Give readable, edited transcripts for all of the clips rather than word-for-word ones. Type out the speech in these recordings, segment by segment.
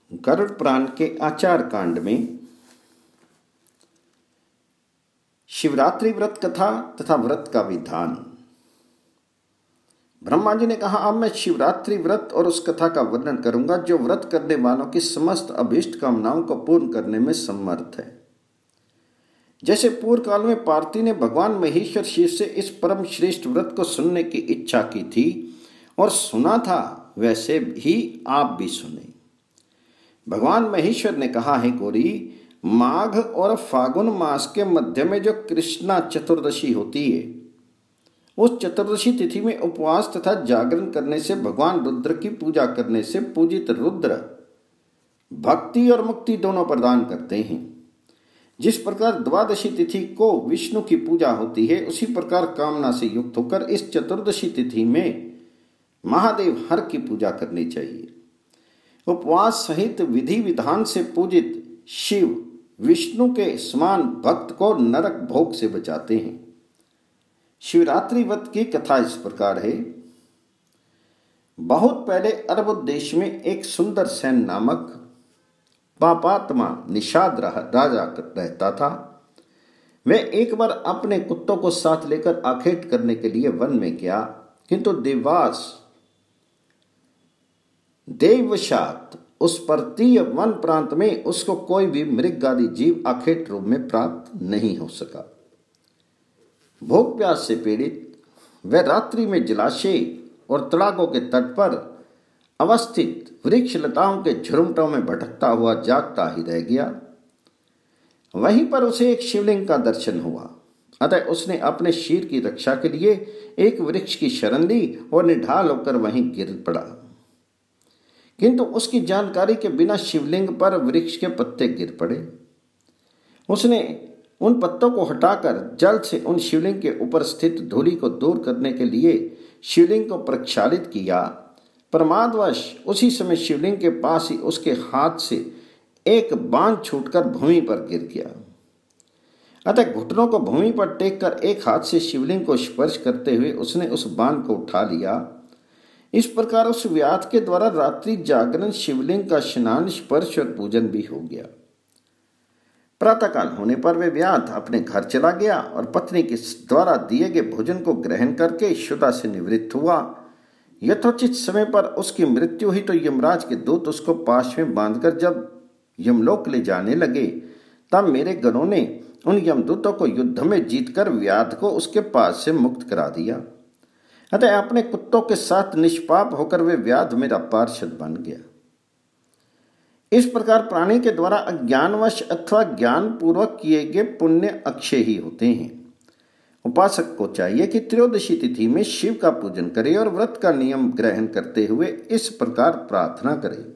गरुड़ पुराण के आचार कांड में शिवरात्रि व्रत कथा तथा व्रत का विधान। ब्रह्मा जी ने कहा, अब मैं शिवरात्रि व्रत और उस कथा का वर्णन करूंगा जो व्रत करने वालों की समस्त अभीष्ट कामनाओं को पूर्ण करने में समर्थ है। जैसे पूर्व काल में पार्वती ने भगवान महेश्वर शिव से इस परम श्रेष्ठ व्रत को सुनने की इच्छा की थी और सुना था, वैसे ही आप भी सुने। भगवान महेश्वर ने कहा है, गौरी, माघ और फागुन मास के मध्य में जो कृष्णा चतुर्दशी होती है, उस चतुर्दशी तिथि में उपवास तथा जागरण करने से भगवान रुद्र की पूजा करने से पूजित रुद्र भक्ति और मुक्ति दोनों प्रदान करते हैं। जिस प्रकार द्वादशी तिथि को विष्णु की पूजा होती है, उसी प्रकार कामना से युक्त होकर इस चतुर्दशी तिथि में महादेव हर की पूजा करनी चाहिए। उपवास सहित विधि विधान से पूजित शिव विष्णु के समान भक्त को नरक भोग से बचाते हैं। शिवरात्रि व्रत की कथा इस प्रकार है। बहुत पहले अरब देश में एक सुंदर सेन नामक पापात्मा निषाद राजा रहता था। वह एक बार अपने कुत्तों को साथ लेकर आखेट करने के लिए वन में गया, किंतु देववशात उस पर्वतीय वन प्रांत में उसको कोई भी मृगादि जीव आखेट रूप में प्राप्त नहीं हो सका। भूख प्यास से पीड़ित वह रात्रि में जलाशय और तड़ागों के तट पर अवस्थित वृक्ष लताओं के झुरमुटों में भटकता हुआ जागता ही रह गया। वहीं पर उसे एक शिवलिंग का दर्शन हुआ, अतः उसने अपने शीर की रक्षा के लिए एक वृक्ष की शरण ली और निढाल होकर वहीं गिर पड़ा। किंतु उसकी जानकारी के बिना शिवलिंग पर वृक्ष के पत्ते गिर पड़े। उसने उन पत्तों को हटाकर जल से उन शिवलिंग के ऊपर स्थित धूलि को दूर करने के लिए शिवलिंग को प्रक्षालित किया। प्रमादवश उसी समय शिवलिंग के पास ही उसके हाथ से एक बाण छूटकर भूमि पर गिर गया। अतः घुटनों को भूमि पर टेक कर एक हाथ से शिवलिंग को स्पर्श करते हुए उसने उस बाण को उठा लिया। इस प्रकार उस व्याध के द्वारा रात्रि जागरण, शिवलिंग का स्नान, स्पर्श और पूजन भी हो गया। प्रातःकाल होने पर वे व्याध अपने घर चला गया और पत्नी के द्वारा दिए गए भोजन को ग्रहण करके शुदा से निवृत्त हुआ। यथोचित समय पर उसकी मृत्यु हुई तो यमराज के दूत उसको पाश में बांधकर जब यमलोक ले जाने लगे, तब मेरे गणों ने उन यमदूतों को युद्ध में जीतकर व्याध को उसके पास से मुक्त करा दिया। अतः अपने कुत्तों के साथ निष्पाप होकर वे व्याध मेरा पार्षद बन गया। इस प्रकार प्राणी के द्वारा अज्ञानवश अथवा ज्ञान पूर्वक किए गए पुण्य अक्षय ही होते हैं। उपासक को चाहिए कि त्रयोदशी तिथि में शिव का पूजन करे और व्रत का नियम ग्रहण करते हुए इस प्रकार प्रार्थना करे,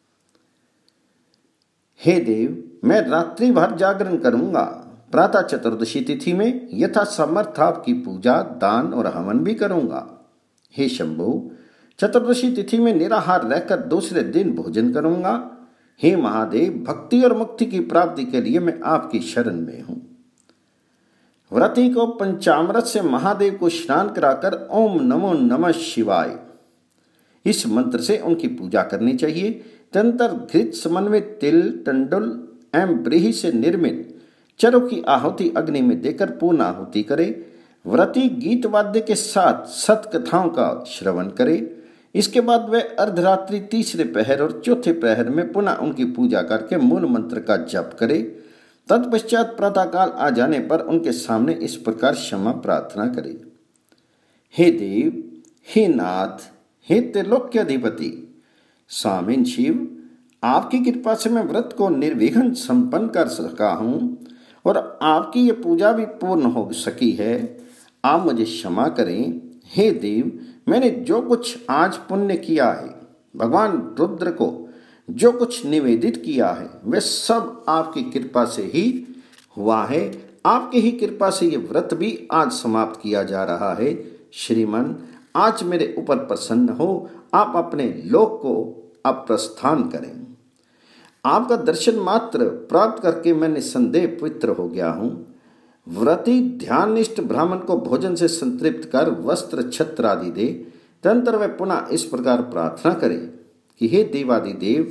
हे देव, मैं रात्रि भर जागरण करूंगा। प्रातः चतुर्दशी तिथि में यथा समर्थ आपकी पूजा, दान और हवन भी करूंगा। हे शंभु, चतुर्दशी तिथि में निराहार रहकर दूसरे दिन भोजन करूंगा। हे महादेव, भक्ति और मुक्ति की प्राप्ति के लिए मैं आपकी शरण में हूं। व्रती को पंचामृत से महादेव को स्नान कराकर ओम नमो नमः शिवाय इस मंत्र से उनकी पूजा करनी चाहिए। तंत्र घृत समन्वित तिल, टंडुल एवं ब्रीही से निर्मित चरों की आहुति अग्नि में देकर पूर्ण आहुति करे। व्रती गीत वाद्य के साथ सत कथाओं का श्रवण करे। इसके बाद वह अर्धरात्रि, तीसरे पहर और चौथे पहर में पुनः उनकी पूजा करके मूल मंत्र का जप करे। तत्पश्चात प्रातःकाल आ जाने पर उनके सामने इस प्रकार क्षमा प्रार्थना करे, हे देव, हे नाथ, हे त्रिलोक अधिपति स्वामीन शिव, आपकी कृपा से मैं व्रत को निर्विघ्न संपन्न कर सका हूँ और आपकी ये पूजा भी पूर्ण हो सकी है। आप मुझे क्षमा करें। हे देव, मैंने जो कुछ आज पुण्य किया है, भगवान रुद्र को जो कुछ निवेदित किया है, वह सब आपकी कृपा से ही हुआ है। आपकी ही कृपा से ये व्रत भी आज समाप्त किया जा रहा है। श्रीमन, आज मेरे ऊपर प्रसन्न हो, आप अपने लोक को अब प्रस्थान करें। आपका दर्शन मात्र प्राप्त करके मैं निसंदेह पवित्र हो गया हूँ। व्रती ध्याननिष्ठ ब्राह्मण को भोजन से संतृप्त कर वस्त्र छत्र आदि दे। तदंतर वह पुनः इस प्रकार प्रार्थना करे कि हे देवादिदेव,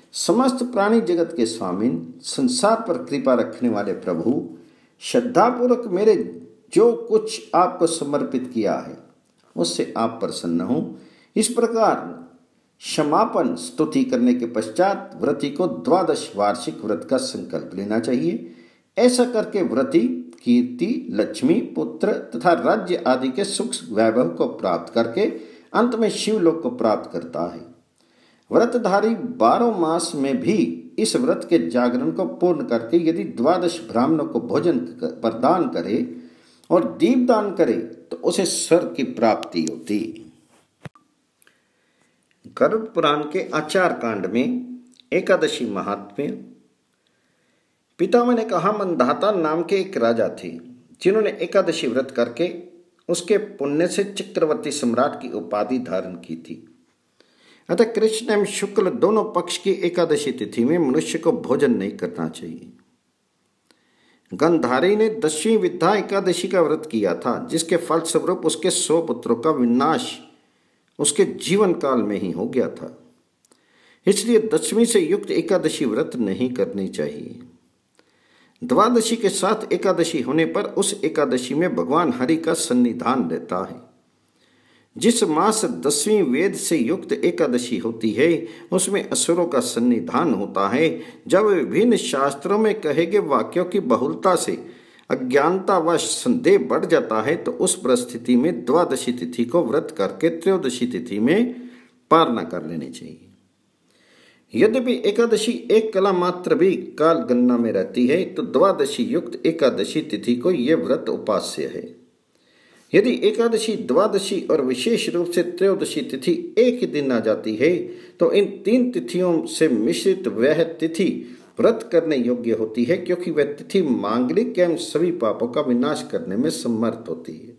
समस्त प्राणी जगत के स्वामी, संसार पर कृपा रखने वाले प्रभु, श्रद्धापूर्वक मेरे जो कुछ आपको समर्पित किया है उससे आप प्रसन्न हो। इस प्रकार समापन स्तुति करने के पश्चात व्रती को 12 वार्षिक व्रत का संकल्प लेना चाहिए। ऐसा करके व्रती कीर्ति, लक्ष्मी, पुत्र तथा राज्य आदि के सुख वैभव को प्राप्त करके अंत में शिवलोक को प्राप्त करता है। व्रतधारी 12 मास में भी इस व्रत के जागरण को पूर्ण करके यदि 12 ब्राह्मणों को भोजन प्रदान करे और दीपदान करे तो उसे स्वर्ग की प्राप्ति होती। गरुड़ पुराण के आचार कांड में एकादशी महात्म्य। पितामह ने कहा, मंधाता नाम के एक राजा थे जिन्होंने एकादशी व्रत करके उसके पुण्य से चक्रवर्ती सम्राट की उपाधि धारण की थी। अतः कृष्ण एवं शुक्ल दोनों पक्ष की एकादशी तिथि में मनुष्य को भोजन नहीं करना चाहिए। गंधारी ने 10वीं विद्या एकादशी का व्रत किया था, जिसके फलस्वरूप उसके 100 पुत्रों का विनाश उसके जीवन काल में ही हो गया था। इसलिए 10वीं से युक्त एकादशी व्रत नहीं करनी चाहिए। द्वादशी के साथ एकादशी होने पर उस एकादशी में भगवान हरि का सन्निधान रहता है। जिस मास 10वीं वेद से युक्त एकादशी होती है उसमें असुरों का सन्निधान होता है। जब विभिन्न शास्त्रों में कहे गए वाक्यों की बहुलता से अज्ञानता व संदेह बढ़ जाता है तो उस परिस्थिति में द्वादशी तिथि को व्रत करके त्रयोदशी तिथि में पार न कर लेनी चाहिए। यद्यपि एकादशी एक कला मात्र भी काल गणना में रहती है तो द्वादशी युक्त एकादशी तिथि को यह व्रत उपास्य है। यदि एकादशी, द्वादशी और विशेष रूप से त्रयोदशी तिथि एक ही दिन आ जाती है तो इन 3 तिथियों से मिश्रित वह तिथि व्रत करने योग्य होती है, क्योंकि वह तिथि मांगलिक एवं सभी पापों का विनाश करने में समर्थ होती है।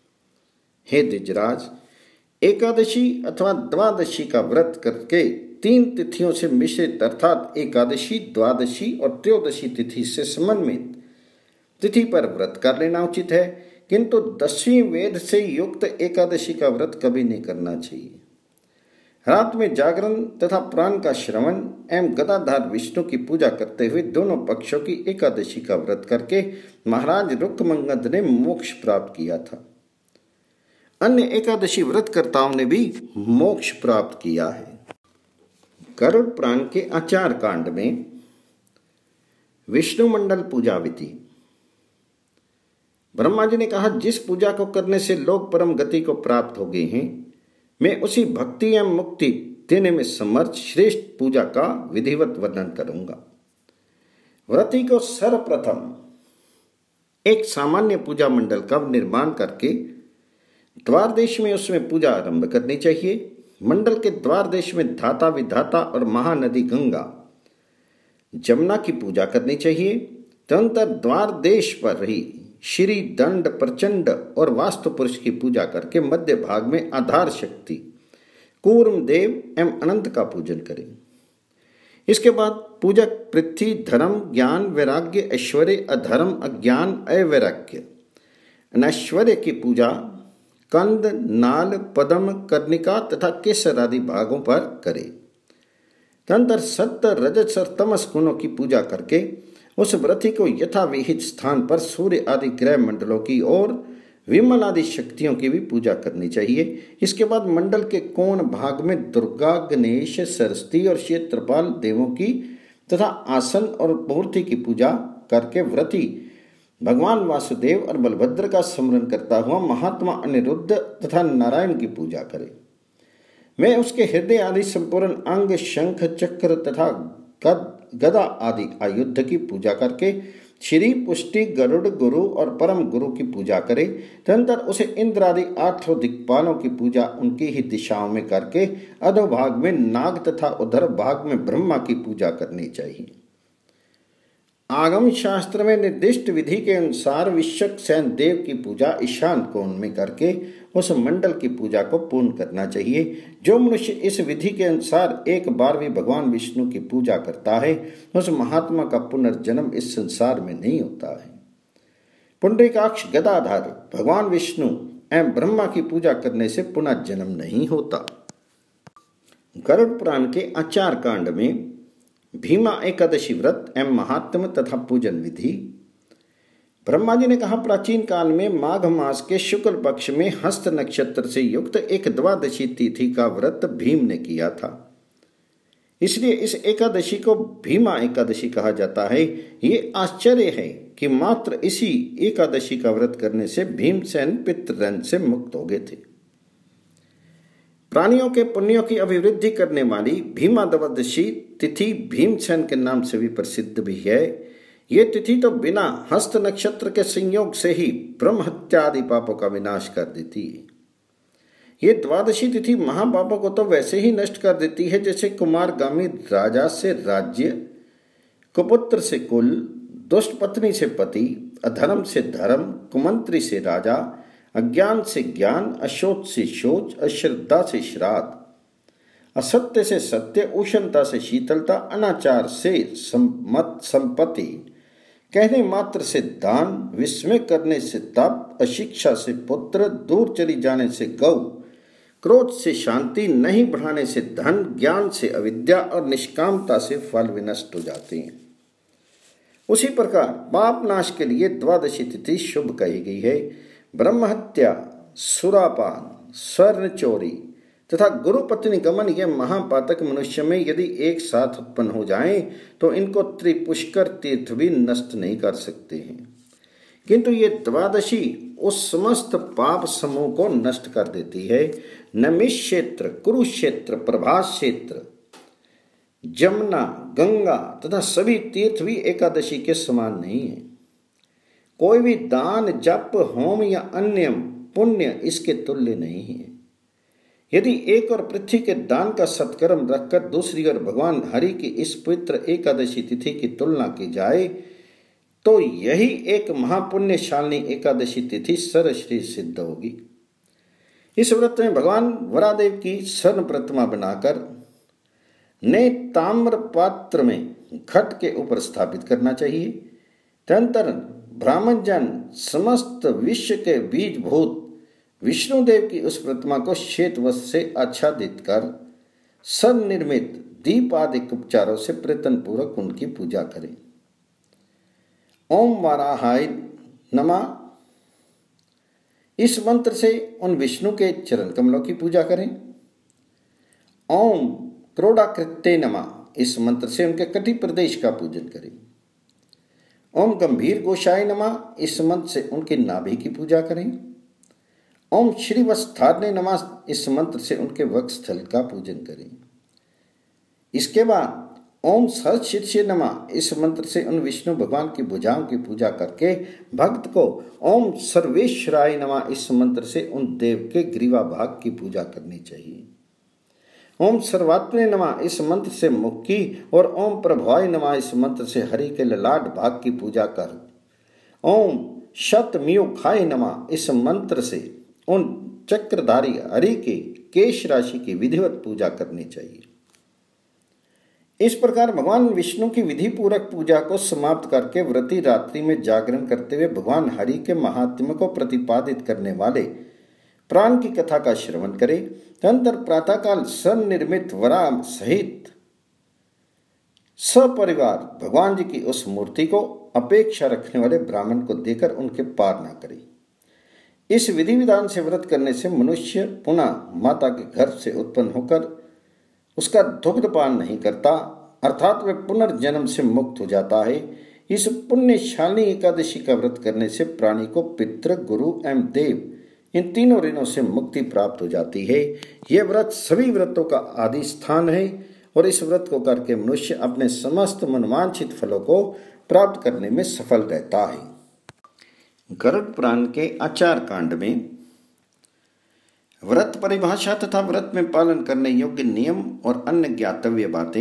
हे द्विजराज, एकादशी अथवा द्वादशी का व्रत करके 3 तिथियों से मिश्रित अर्थात एकादशी, द्वादशी और त्रयोदशी तिथि से समन्वित तिथि पर व्रत कर लेना उचित है, किंतु 10वीं वेद से युक्त एकादशी का व्रत कभी नहीं करना चाहिए। रात में जागरण तथा पुराण का श्रवण एवं गदाधार विष्णु की पूजा करते हुए दोनों पक्षों की एकादशी का व्रत करके महाराज रुक्मंगद ने मोक्ष प्राप्त किया था। अन्य एकादशी व्रतकर्ताओं ने भी मोक्ष प्राप्त किया है। गरुड़ पुराण के आचार कांड में विष्णु मंडल पूजा विधि। ब्रह्मा जी ने कहा, जिस पूजा को करने से लोग परम गति को प्राप्त हो गए हैं, मैं उसी भक्ति एवं मुक्ति देने में समर्थ श्रेष्ठ पूजा का विधिवत वर्णन करूंगा। व्रती को सर्वप्रथम एक सामान्य पूजा मंडल का निर्माण करके द्वार देश में उसमें पूजा आरंभ करनी चाहिए। मंडल के द्वार देश में धाता, विधाता और महानदी गंगा, जमुना की पूजा करनी चाहिए। तदनंतर द्वार देश पर ही श्री, दंड, प्रचंड और वास्तु पुरुष की पूजा करके मध्य भाग में आधार शक्ति, कूर्म देव एवं अनंत का पूजन करें। इसके बाद पूजक पृथ्वी, धर्म, ज्ञान, वैराग्य, ऐश्वर्य, अधर्म, अज्ञान, अवैराग्य, अनैश्वर्य की पूजा कंद, नाल, पद्म, कर्णिका तथा केसर आदि भागों पर करे। तदनंतर सत्य, रजस और तमस गुणों की पूजा करके उस व्रती को यथाविहित स्थान पर सूर्य आदि ग्रह मंडलों की और विमल आदि शक्तियों की भी पूजा करनी चाहिए। इसके बाद मंडल के कोण भाग में दुर्गा, गणेश, सरस्वती और क्षेत्रपाल देवों की तथा आसन और मूर्ति की पूजा करके व्रती भगवान वासुदेव और बलभद्र का स्मरण करता हुआ महात्मा अनिरुद्ध तथा नारायण की पूजा करे। मैं उसके हृदय आदि संपूर्ण अंग, शंख, चक्र तथा गदा आदि आयुध की पूजा करके श्री, पुष्टि, गरुड़, गुरु और परम गुरु की पूजा करे। तदनंतर उसे इंद्र आदि 8 दिक्पालों की पूजा उनकी ही दिशाओं में करके अधोभाग में नाग तथा उधर भाग में ब्रह्मा की पूजा करनी चाहिए। आगम शास्त्र में निर्दिष्ट विधि के अनुसार विश्वक सेन देव की पूजा ईशान कोण में करके उस मंडल की पूजा को पूर्ण करना चाहिए। जो मनुष्य इस विधि के अनुसार एक बार भी भगवान विष्णु की पूजा करता है उस महात्मा का पुनर्जन्म इस संसार में नहीं होता है। पुंडरीकाक्ष गदाधार भगवान विष्णु एवं ब्रह्मा की पूजा करने से पुनः जन्म नहीं होता। गरुड़ पुराण के आचार कांड में भीमा एकादशी व्रत एवं महात्म्य तथा पूजन विधि। ब्रह्मा जी ने कहा, प्राचीन काल में माघ मास के शुक्ल पक्ष में हस्त नक्षत्र से युक्त एक द्वादशी तिथि का व्रत भीम ने किया था, इसलिए इस एकादशी को भीमा एकादशी कहा जाता है। ये आश्चर्य है कि मात्र इसी एकादशी का व्रत करने से भीमसेन पितृदंड से मुक्त हो गए थे। प्राणियों के पुण्यों की अभिवृद्धि करने वाली भीमा द्वादशी तिथि भीमसेन के नाम से भी प्रसिद्ध भी है। ये तिथि तो बिना हस्त नक्षत्र के संयोग से ही ब्रह्म हत्या आदि पापों का विनाश कर देती है। ये द्वादशी तिथि महापापों को तो वैसे ही नष्ट कर देती है जैसे कुमारगामी राजा से राज्य, कुपुत्र से कुल, दुष्ट पत्नी से पति, अधर्म से धर्म, कुमंत्री से राजा, अज्ञान से ज्ञान, अशोच से शोच, अश्रद्धा से श्राद्ध, असत्य से सत्य, उष्णता से शीतलता, अनाचार से संपत्ति, कहने मात्र से दान, विस्मय करने से तप, अशिक्षा से पुत्र, दूर चली जाने से गौ, क्रोध से शांति, नहीं बढ़ाने से धन, ज्ञान से अविद्या और निष्कामता से फल विनष्ट हो जाते हैं। उसी प्रकार पाप नाश के लिए द्वादशी तिथि शुभ कही गई है। ब्रह्म हत्या, सुरापान, स्वर्ण चोरी तथा गुरु पत्नी गमन ये महापातक मनुष्य में यदि एक साथ उत्पन्न हो जाएं तो इनको त्रिपुष्कर तीर्थ भी नष्ट नहीं कर सकते हैं, किंतु ये द्वादशी उस समस्त पाप समूह को नष्ट कर देती है। नमिष क्षेत्र, कुरुक्षेत्र, प्रभास क्षेत्र, जमुना, गंगा तथा सभी तीर्थ भी एकादशी के समान नहीं है। कोई भी दान, जप, होम या अन्य पुण्य इसके तुल्य नहीं है। यदि एक और पृथ्वी के दान का सत्कर्म रखकर दूसरी ओर भगवान हरि की इस पवित्र एकादशी तिथि की तुलना की जाए तो यही एक महापुण्यशालिनी एकादशी तिथि सर्वश्रेष्ठ सिद्ध होगी। इस व्रत में भगवान वरादेव की स्वर्ण प्रतिमा बनाकर नए ताम्र पात्र में घट के ऊपर स्थापित करना चाहिए। तदनंतर ब्राह्मण जन समस्त विश्व के बीजभूत विष्णुदेव की उस प्रतिमा को श्वेत वस्त्र से आच्छादित कर स्वनिर्मित दीप आदि उपचारों से प्रयत्न पूर्वक उनकी पूजा करें। ओम वाराहाय नमः इस मंत्र से उन विष्णु के चरण कमलों की पूजा करें। ओम क्रोडाकृत्ये नमः इस मंत्र से उनके कटी प्रदेश का पूजन करें। ओम गंभीर गोसाय नमः इस मंत्र से उनके नाभि की पूजा करें। ओम श्रीवत्सधारणे नमः इस मंत्र से उनके वक्षस्थल का पूजन करें। इसके बाद ओम सहस्रशीर्षे नमः इस मंत्र से उन विष्णु भगवान की भुजाओं की पूजा करके भक्त को ओम सर्वेश्वराय नमः इस मंत्र से उन देव के ग्रीवा भाग की पूजा करनी चाहिए। ओम सर्वात्मने नमः इस मंत्र से मुख की और ओम प्रभवाय नमः इस मंत्र से हरि के ललाट भाग की पूजा कर ओम शतम्युखाय नमः इस मंत्र से उन चक्रधारी हरि के केश राशि की विधिवत पूजा करनी चाहिए। इस प्रकार भगवान विष्णु की विधि पूर्वक पूजा को समाप्त करके व्रती रात्रि में जागरण करते हुए भगवान हरि के महात्म्य को प्रतिपादित करने वाले प्राण की कथा का श्रवण करें। तदनंतर प्रातःकाल स्वनिर्मित वरा सहित सपरिवार भगवान जी की उस मूर्ति को अपेक्षा रखने वाले ब्राह्मण को देकर उनके पार न करें। इस विधि विधान से व्रत करने से मनुष्य पुनः माता के गर्भ से उत्पन्न होकर उसका दुग्धपान नहीं करता, अर्थात वह पुनर्जन्म से मुक्त हो जाता है। इस पुण्यशालिनी एकादशी का व्रत करने से प्राणी को पितृ, गुरु एवं देव इन तीनों ऋणों से मुक्ति प्राप्त हो जाती है। यह व्रत सभी व्रतों का आदि स्थान है और इस व्रत को करके मनुष्य अपने समस्त मनवांछित फलों को प्राप्त करने में सफल रहता है। गरुड़ पुराण के आचार कांड में व्रत परिभाषा तथा व्रत में पालन करने योग्य नियम और अन्य ज्ञातव्य बातें।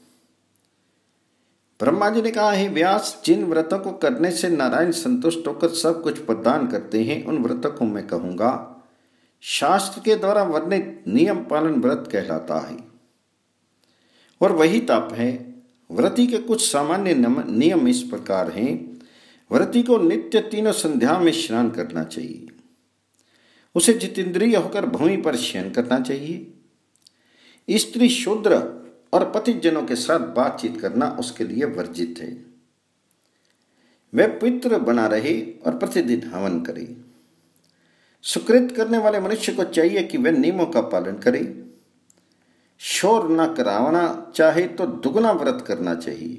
ब्रह्मा जी ने कहा है, व्यास, जिन व्रतों को करने से नारायण संतुष्ट होकर सब कुछ प्रदान करते हैं उन व्रतों को मैं कहूंगा। शास्त्र के द्वारा वर्णित नियम पालन व्रत कहलाता है और वही तप है। व्रती के कुछ सामान्य नियम इस प्रकार हैं। व्रती को नित्य तीनों संध्या में स्नान करना चाहिए। उसे जितेंद्रिय होकर भूमि पर शयन करना चाहिए। स्त्री शूद्र और पतिजनों के साथ बातचीत करना उसके लिए वर्जित है। वह पवित्र बना रहे और प्रतिदिन हवन करे। सुकृत करने वाले मनुष्य को चाहिए कि वह नियमों का पालन करे। शोर न कराना चाहे तो दुगना व्रत करना चाहिए।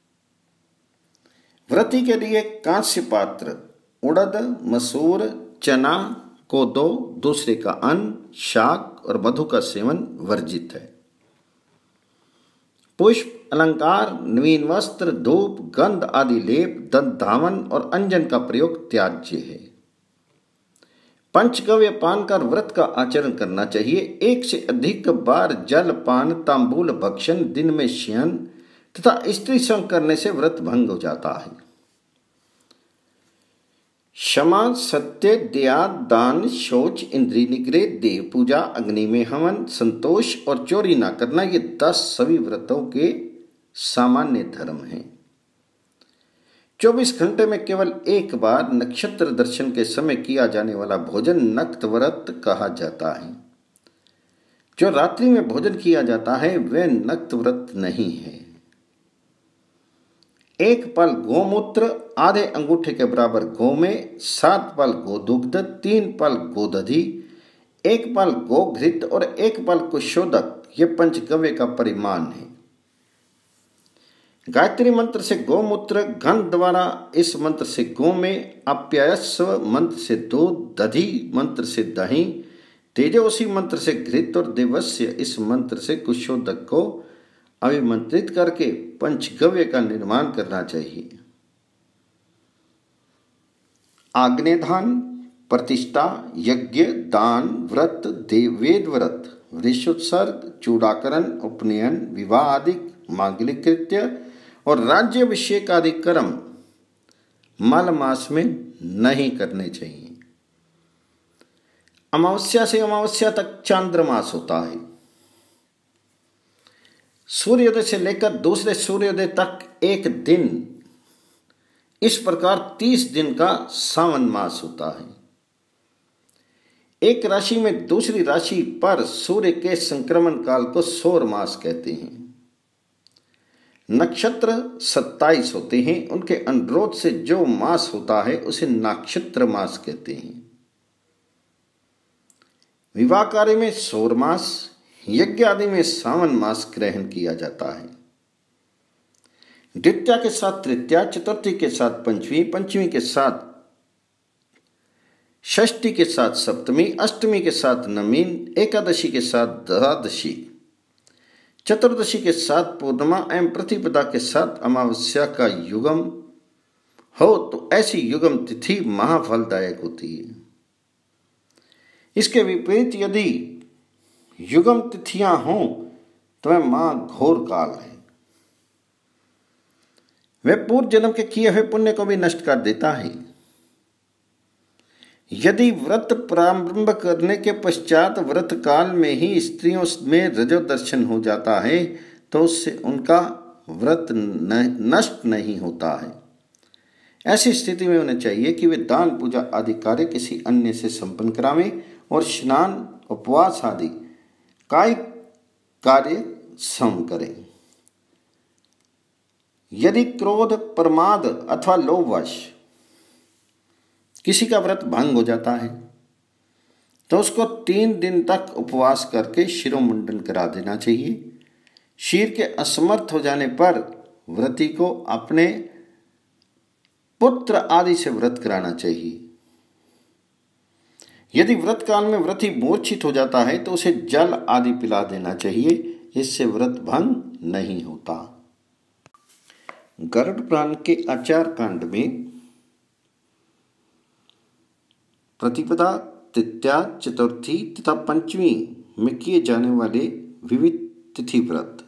व्रती के लिए कांस्य पात्र, उड़द, मसूर, चना, कोदो, दूसरे का अन्न, शाक और मधु का सेवन वर्जित है। पुष्प, अलंकार, नवीन वस्त्र, धूप, गंध आदि लेप, दंत धावन और अंजन का प्रयोग त्याज्य है। पंचगव्य पान कर व्रत का आचरण करना चाहिए। एक से अधिक बार जल पान, तांबूल भक्षण, दिन में शयन तथा स्त्री संग करने से व्रत भंग हो जाता है। क्षमा, सत्य, दया, दान, शौच, इंद्रिय निग्रह, देव पूजा, अग्नि में हवन, संतोष और चोरी न करना, ये 10 सभी व्रतों के सामान्य धर्म हैं। 24 घंटे में केवल एक बार नक्षत्र दर्शन के समय किया जाने वाला भोजन नक्त व्रत कहा जाता है। जो रात्रि में भोजन किया जाता है वह नक्त व्रत नहीं है। एक पल गोमूत्र, आधे अंगूठे के बराबर गोमें, 7 पल गोदुग्ध, 3 पल गोदधि, 1 पल गोघृत और 1 पल कुशोदक, ये पंचगव्य का परिमाण है। गायत्री मंत्र से गोमूत्र, घन द्वारा इस मंत्र से गोमें, आप्यायस्व मंत्र से दूध, दधि मंत्र से दही, तेजोसी मंत्र से घृत और देवस्य इस मंत्र से कुशोदक को अभिमंत्रित करके पंचगव्य का निर्माण करना चाहिए। आग्नेयदान, प्रतिष्ठा, यज्ञ, दान, व्रत, वेद व्रत, वृषोत्सर्ग, चूड़ाकरण, उपनयन, विवाह आदि मांगलिक कृत्य और राज्याभिषेक आदि कर्म मल मास में नहीं करने चाहिए। अमावस्या से अमावस्या तक चांद्रमास होता है। सूर्योदय से लेकर दूसरे सूर्योदय तक एक दिन, इस प्रकार 30 दिन का सावन मास होता है। एक राशि में दूसरी राशि पर सूर्य के संक्रमण काल को सौर मास कहते हैं। नक्षत्र 27 होते हैं, उनके अनुरोध से जो मास होता है उसे नक्षत्र मास कहते हैं। विवाह कार्य में सौर मास, यज्ञ आदि में सावन मास ग्रहण किया जाता है। द्वितीया के साथ तृतीया, चतुर्थी के साथ पंचमी, पंचमी के साथ षष्ठी के साथ सप्तमी, अष्टमी के साथ नवमी, एकादशी के साथ द्वादशी, चतुर्दशी के साथ पूर्णिमा एवं प्रतिपदा के साथ अमावस्या का युगम हो तो ऐसी युगम तिथि महाफलदायक होती है। इसके विपरीत यदि युगम तिथियां हों तो वह महा घोर काल है। वह पूर्व जन्म के किए हुए पुण्य को भी नष्ट कर देता है। यदि व्रत प्रारंभ करने के पश्चात व्रत काल में ही स्त्रियों में रजो दर्शन हो जाता है तो उससे उनका व्रत नष्ट नहीं होता है। ऐसी स्थिति में उन्हें चाहिए कि वे दान, पूजा आदि कार्य किसी अन्य से संपन्न करावें और स्नान, उपवास आदि कायिक कार्य सम करें। यदि क्रोध, प्रमाद अथवा लोभवश किसी का व्रत भंग हो जाता है तो उसको 3 दिन तक उपवास करके शिरोमुंडन करा देना चाहिए। शीर के असमर्थ हो जाने पर व्रती को अपने पुत्र आदि से व्रत कराना चाहिए। यदि व्रत काल में व्रती मूर्छित हो जाता है तो उसे जल आदि पिला देना चाहिए, इससे व्रत भंग नहीं होता। गरुड़ पुराण के आचार कांड में प्रतिपदा, तृतीया, चतुर्थी तथा पंचमी में किए जाने वाले विविध तिथि व्रत।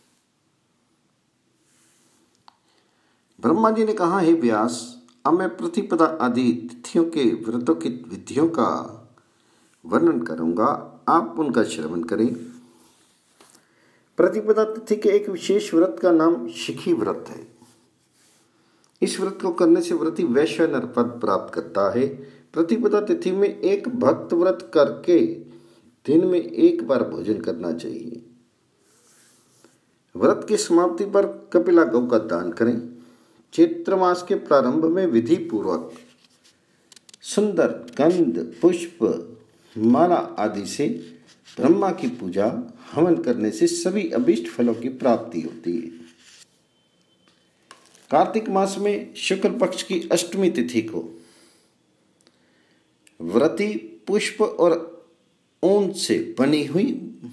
ब्रह्मा जी ने कहा, हे व्यास, अब मैं प्रतिपदा आदि तिथियों के व्रतों की विधियों का वर्णन करूंगा, आप उनका श्रवण करें। प्रतिपदा तिथि के एक विशेष व्रत का नाम शिखी व्रत है। इस व्रत को करने से व्रती वैश्य नर पद प्राप्त करता है। प्रतिपदा तिथि में एक भक्त व्रत करके दिन में एक बार भोजन करना चाहिए। व्रत की समाप्ति पर कपिला गौ का दान करें। चैत्र मास के प्रारंभ में विधि पूर्वक सुंदर गंध पुष्प माला आदि से ब्रह्मा की पूजा हवन करने से सभी अभीष्ट फलों की प्राप्ति होती है। कार्तिक मास में शुक्ल पक्ष की अष्टमी तिथि को व्रती पुष्प और ऊन से बनी हुई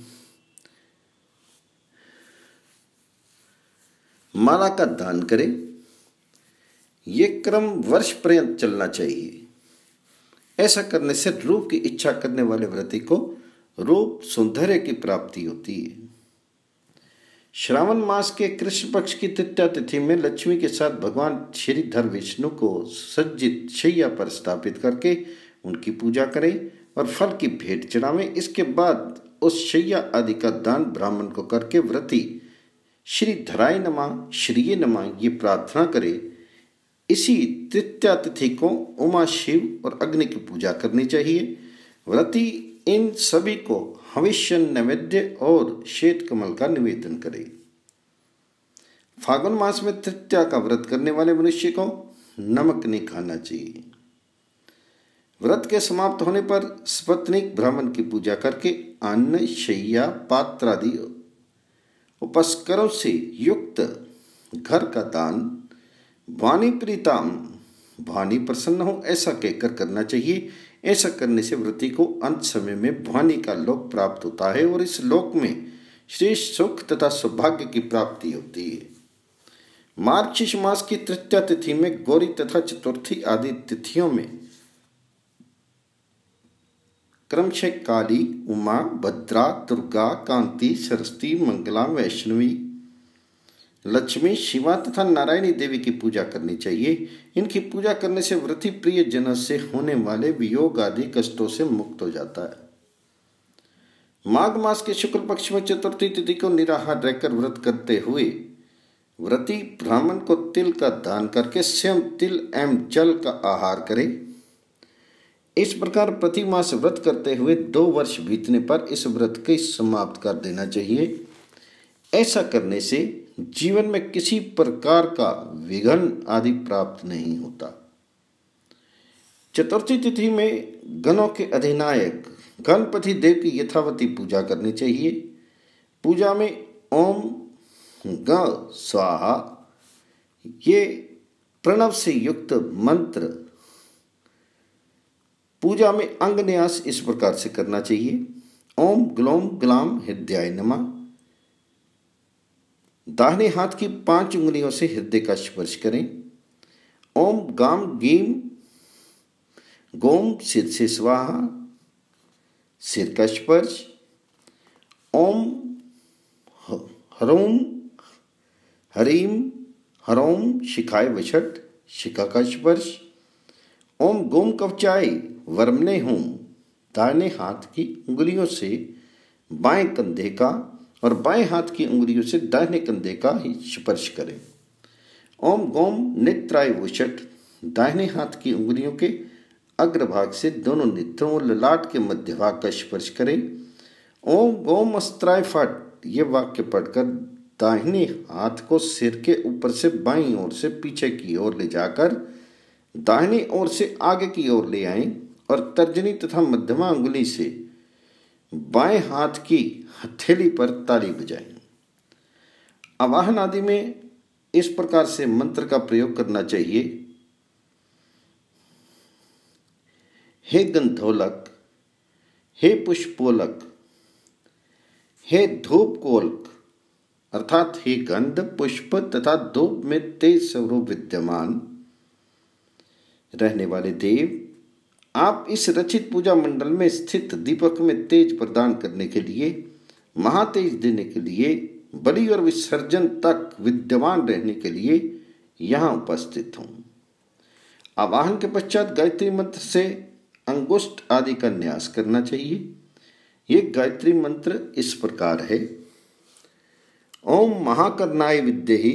माला का दान करें। यह क्रम वर्ष पर्यंत चलना चाहिए। ऐसा करने से रूप की इच्छा करने वाले व्रती को रूप सौंदर्य की प्राप्ति होती है। श्रावण मास के कृष्ण पक्ष की तृतीया तिथि में लक्ष्मी के साथ भगवान श्रीधर विष्णु को सज्जित शैया पर स्थापित करके उनकी पूजा करें और फल की भेंट चढ़ावें। इसके बाद उस शैया आदि का दान ब्राह्मण को करके व्रती श्रीधराय नमः श्रीये नमः ये प्रार्थना करे। इसी तृतीया तिथि को उमा शिव और अग्नि की पूजा करनी चाहिए। व्रती इन सभी को हविष्य नैवेद्य और श्वेत कमल का निवेदन करे। फागुन मास में तृतीया का व्रत करने वाले मनुष्य को नमक नहीं खाना चाहिए। व्रत के समाप्त होने पर सपत्नीक ब्राह्मण की पूजा करके अन्न शैया पात्र आदि उपस्करों से युक्त घर का दान वाणी प्रीताम वाणी प्रसन्न हो ऐसा कहकर करना चाहिए। ऐसा करने से व्रती को अंत समय में वाणी का लोक प्राप्त होता है और इस लोक में श्रेष्ठ सुख तथा सौभाग्य की प्राप्ति होती है। मार्गशीर्ष मास की तृतीया तिथि में गौरी तथा चतुर्थी आदि तिथियों में क्रमशः काली उमा भद्रा दुर्गा कांति सरस्वती मंगला वैष्णवी लक्ष्मी शिवा तथा नारायणी देवी की पूजा करनी चाहिए। इनकी पूजा करने से व्रती प्रिय जनों से होने वाले वियोग आदि कष्टों से मुक्त हो जाता है। माघ मास के शुक्ल पक्ष में चतुर्थी तिथि को निराहार रहकर व्रत करते हुए व्रती ब्राह्मण को तिल का दान करके स्वयं तिल एवं जल का आहार करे। इस प्रकार प्रति मास व्रत करते हुए 2 वर्ष बीतने पर इस व्रत को समाप्त कर देना चाहिए। ऐसा करने से जीवन में किसी प्रकार का विघ्न आदि प्राप्त नहीं होता। चतुर्थी तिथि में गणों के अधिनायक गणपति देव की यथावती पूजा करनी चाहिए। पूजा में ओम ग स्वाहा ये प्रणव से युक्त मंत्र पूजा में अंगन्यास इस प्रकार से करना चाहिए। ओम ग्लोम ग्लाम हृदयाय नमः। दाहिने हाथ की 5 उंगलियों से हृदय का स्पर्श करें। ओम गाम गीम गोम सिर से स्वाहा सिर का स्पर्श। ओम हरोम हरीम हरोम शिखाय वषट शिखा का स्पर्श। ओम गोम कवचाय वर्मने होम दाहिने हाथ की उंगलियों से बाएं कंधे का और बाएं हाथ की उंगलियों से दाहिने कंधे का ही स्पर्श करें। ओम गोम नेत्राय वषट दाहिने हाथ की उंगलियों के अग्रभाग से दोनों नेत्रों और ललाट के मध्य भाग का स्पर्श करें। ओम गोम अस्त्राय फट ये वाक्य पढ़कर दाहिने हाथ को सिर के ऊपर से बाईं ओर से पीछे की ओर ले जाकर दाहिनी ओर से आगे की ओर ले आएं और तर्जनी तथा मध्यमा अंगुली से बाएं हाथ की हथेली पर ताली बजाएं। आवाहन आदि में इस प्रकार से मंत्र का प्रयोग करना चाहिए। हे गंधोलक हे पुष्पोलक हे धूप कोलक अर्थात हे गंध पुष्प तथा धूप में तेज स्वरूप विद्यमान रहने वाले देव, आप इस रचित पूजा मंडल में स्थित दीपक में तेज प्रदान करने के लिए महातेज देने के लिए बलि और विसर्जन तक विद्यमान रहने के लिए यहाँ उपस्थित हूँ। आवाहन के पश्चात गायत्री मंत्र से अंगुष्ठ आदि का न्यास करना चाहिए। ये गायत्री मंत्र इस प्रकार है। ओम महाकर्णाय विद्महे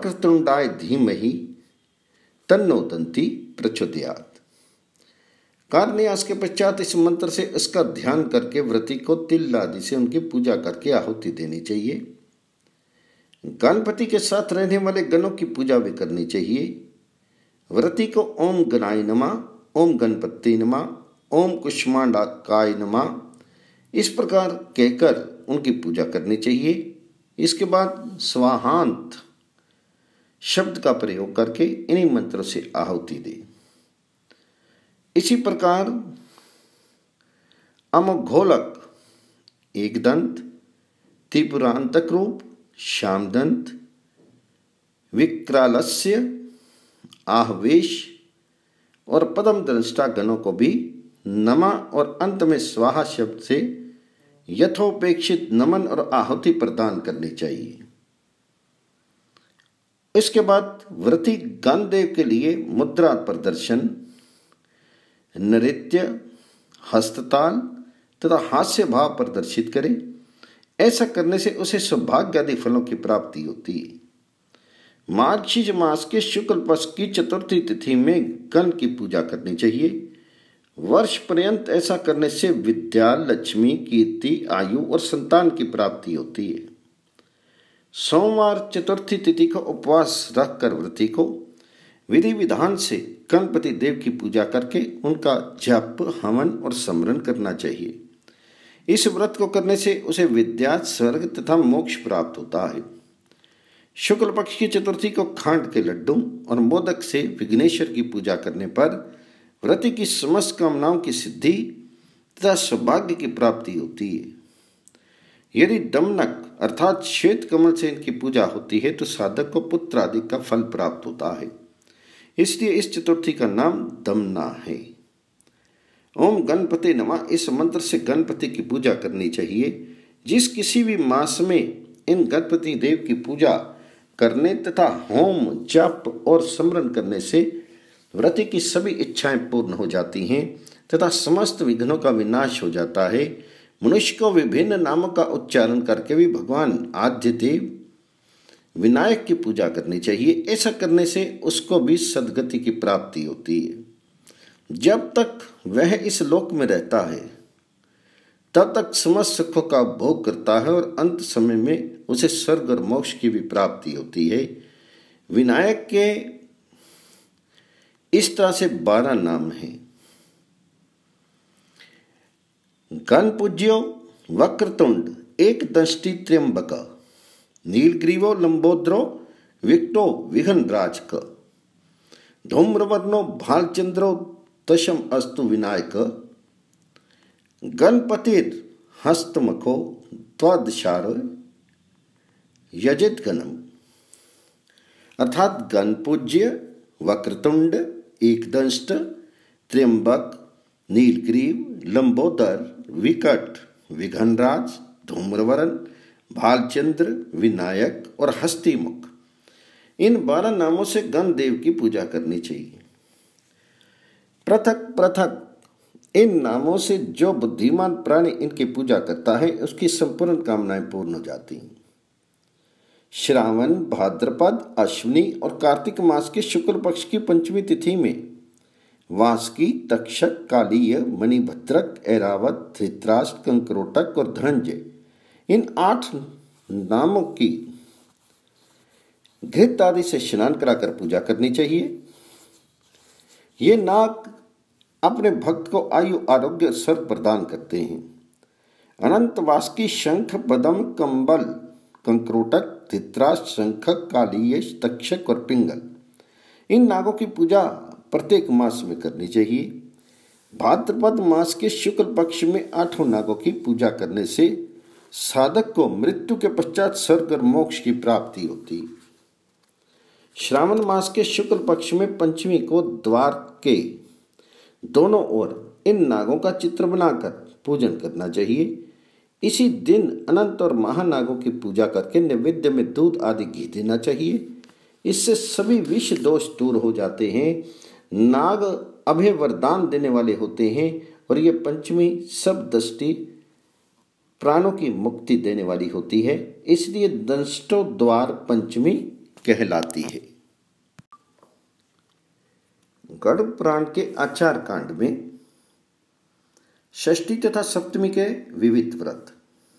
वक्रतुंडाय धीमहि तन्नो दन्ति प्रचोदयात्। कारन्यास के पश्चात इस मंत्र से इसका ध्यान करके व्रती को तिल आदि से उनकी पूजा करके आहुति देनी चाहिए। गणपति के साथ रहने वाले गणों की पूजा भी करनी चाहिए। व्रती को ओम गणाय नमः, ओम गणपति नमः, ओम कुष्मांडाकाय नमः इस प्रकार कहकर उनकी पूजा करनी चाहिए। इसके बाद स्वाहांत शब्द का प्रयोग करके इन्हीं मंत्रों से आहुति दे। इसी प्रकार अमघोलक एक दंत, त्रिपुरांतक रूप श्याम दंत, विक्रालस्य, आहवेश और पदम दंष्टा गणों को भी नमा और अंत में स्वाहा शब्द से यथोपेक्षित नमन और आहुति प्रदान करनी चाहिए। इसके बाद व्रती गणदेव के लिए मुद्रा प्रदर्शन, नृत्य, हस्तताल तथा हास्य भाव प्रदर्शित करे। ऐसा करने से उसे सौभाग्य आदि फलों की प्राप्ति होती है। मार्गशीर्ष मास के शुक्ल पक्ष की चतुर्थी तिथि में गण की पूजा करनी चाहिए। वर्ष पर्यंत ऐसा करने से विद्या, लक्ष्मी, कीर्ति, आयु और संतान की प्राप्ति होती है। सोमवार चतुर्थी तिथि का उपवास रखकर व्रती को विधि विधान से गणपति देव की पूजा करके उनका जप, हवन और स्मरण करना चाहिए। इस व्रत को करने से उसे विद्या, स्वर्ग तथा मोक्ष प्राप्त होता है। शुक्ल पक्ष की चतुर्थी को खांड के लड्डू और मोदक से विघ्नेश्वर की पूजा करने पर व्रती की समस्त कामनाओं की सिद्धि तथा सौभाग्य की प्राप्ति होती है। यदि दमनक अर्थात श्वेत कमल से इनकी पूजा होती है तो साधक को पुत्र आदि का फल प्राप्त होता है। इसलिए इस चतुर्थी का नाम दमना है। ओम गणपति नमः इस मंत्र से गणपति की पूजा करनी चाहिए। जिस किसी भी मास में इन गणपति देव की पूजा करने तथा होम, जप और स्मरण करने से व्रती की सभी इच्छाएं पूर्ण हो जाती हैं तथा समस्त विघ्नों का विनाश हो जाता है। मनुष्य को विभिन्न नामों का उच्चारण करके भी भगवान आद्य देव विनायक की पूजा करनी चाहिए। ऐसा करने से उसको भी सद्गति की प्राप्ति होती है। जब तक वह इस लोक में रहता है तब तक समस्त सुखों का भोग करता है और अंत समय में उसे स्वर्ग और मोक्ष की भी प्राप्ति होती है। विनायक के इस तरह से 12 नाम हैं। गणपूज्यो वक्रतुंड एक दंष्टि त्र्यंबक, नीलग्रीवो लंबोद्रो विकटो विघ्नराजक, धूम्रवर्णो भालचंद्रो दशम अस्तु विनायक, गणपतिर हस्तमखो त्वदशार यजित गणम। अर्थात गणपूज्य, वक्रतुंड, एकदंष्ट, त्र्यंबक, नीलग्रीव, लंबोदर, विकट, विघ्नराज, धूम्रवरण, भालचंद्र, विनायक और हस्तिमुख, इन 12 नामों से गणदेव की पूजा करनी चाहिए। पृथक पृथक इन नामों से जो बुद्धिमान प्राणी इनकी पूजा करता है उसकी संपूर्ण कामनाएं पूर्ण हो जाती हैं। श्रावण, भाद्रपद, अश्विनी और कार्तिक मास के शुक्ल पक्ष की पंचमी तिथि में वासुकी, तक्षक, कालीय, मणिभद्रक, ऐरावत, धृतराष्ट्र, कंकरोटक और धनंजय इन 8 नामों की घृत आदि से स्नान कराकर पूजा करनी चाहिए। ये नाग अपने भक्त को आयु, आरोग्य, स्वर्ग प्रदान करते हैं। अनंत वासुकी, शंख, पदम, कंबल, कंकरोटक, धृतराष्ट्र, शंख, कालीय, तक्षक और पिंगल इन नागों की पूजा प्रत्येक मास में करनी चाहिए। भाद्रपद मास के शुक्ल पक्ष में 8 नागों की पूजा करने से साधक को मृत्यु के पश्चात स्वर्ग और मोक्ष की प्राप्ति होती है। श्रावण मास के शुक्ल पक्ष में पंचमी को द्वार के दोनों ओर इन नागों का चित्र बनाकर पूजन करना चाहिए। इसी दिन अनंत और महानागों की पूजा करके नैवेद्य में दूध आदि घी देना चाहिए। इससे सभी विष दोष दूर हो जाते हैं। नाग अभय वरदान देने वाले होते हैं और ये पंचमी सब दृष्टि प्राणों की मुक्ति देने वाली होती है, इसलिए दंष्टोद्वार पंचमी कहलाती है। गरुड़ पुराण के आचार कांड में षष्ठी तथा सप्तमी के विविध व्रत।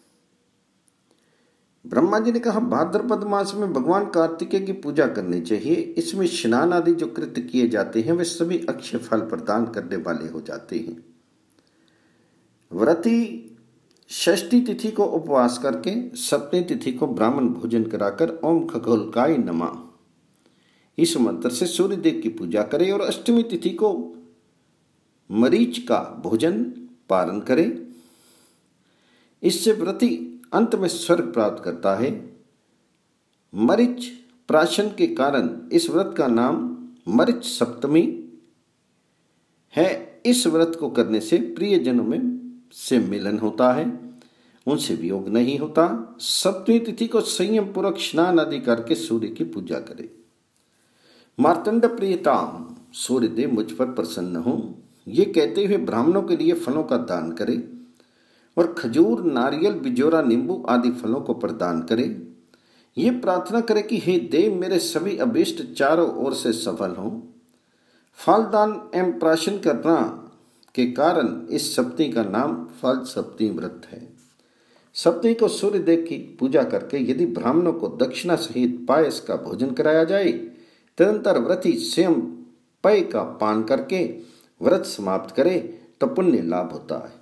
ब्रह्मा जी ने कहा, भाद्रपद मास में भगवान कार्तिकेय की पूजा करनी चाहिए। इसमें स्नान आदि जो कृत्य किए जाते हैं वे सभी अक्षय फल प्रदान करने वाले हो जाते हैं। व्रती षष्ठी तिथि को उपवास करके सप्तमी तिथि को ब्राह्मण भोजन कराकर ओम खगोलकाय नमः इस मंत्र से सूर्य देव की पूजा करे और अष्टमी तिथि को मरीच का भोजन पारण करे। इससे व्रती अंत में स्वर्ग प्राप्त करता है। मरीच प्राशन के कारण इस व्रत का नाम मरीच सप्तमी है। इस व्रत को करने से प्रियजनों में से मिलन होता है, उनसे वियोग नहीं होता। सप्तमी तिथि को संयम पूर्वक स्नान आदि करके सूर्य की पूजा करे। मार्तंड प्रियताम, सूर्य देव मुझ पर प्रसन्न हो, ये कहते हुए ब्राह्मणों के लिए फलों का दान करे और खजूर, नारियल, बिजोरा, नींबू आदि फलों को प्रदान करे। ये प्रार्थना करे कि हे देव, मेरे सभी अभीष्ट चारों ओर से सफल हों। फलदान एवं प्राशन करना के कारण इस सप्तमी का नाम फल सप्तमी व्रत है। सप्तमी को सूर्य देव की पूजा करके यदि ब्राह्मणों को दक्षिणा सहित पायस का भोजन कराया जाए, तदंतर व्रती स्वयं पेय का पान करके व्रत समाप्त करे तो पुण्य लाभ होता है।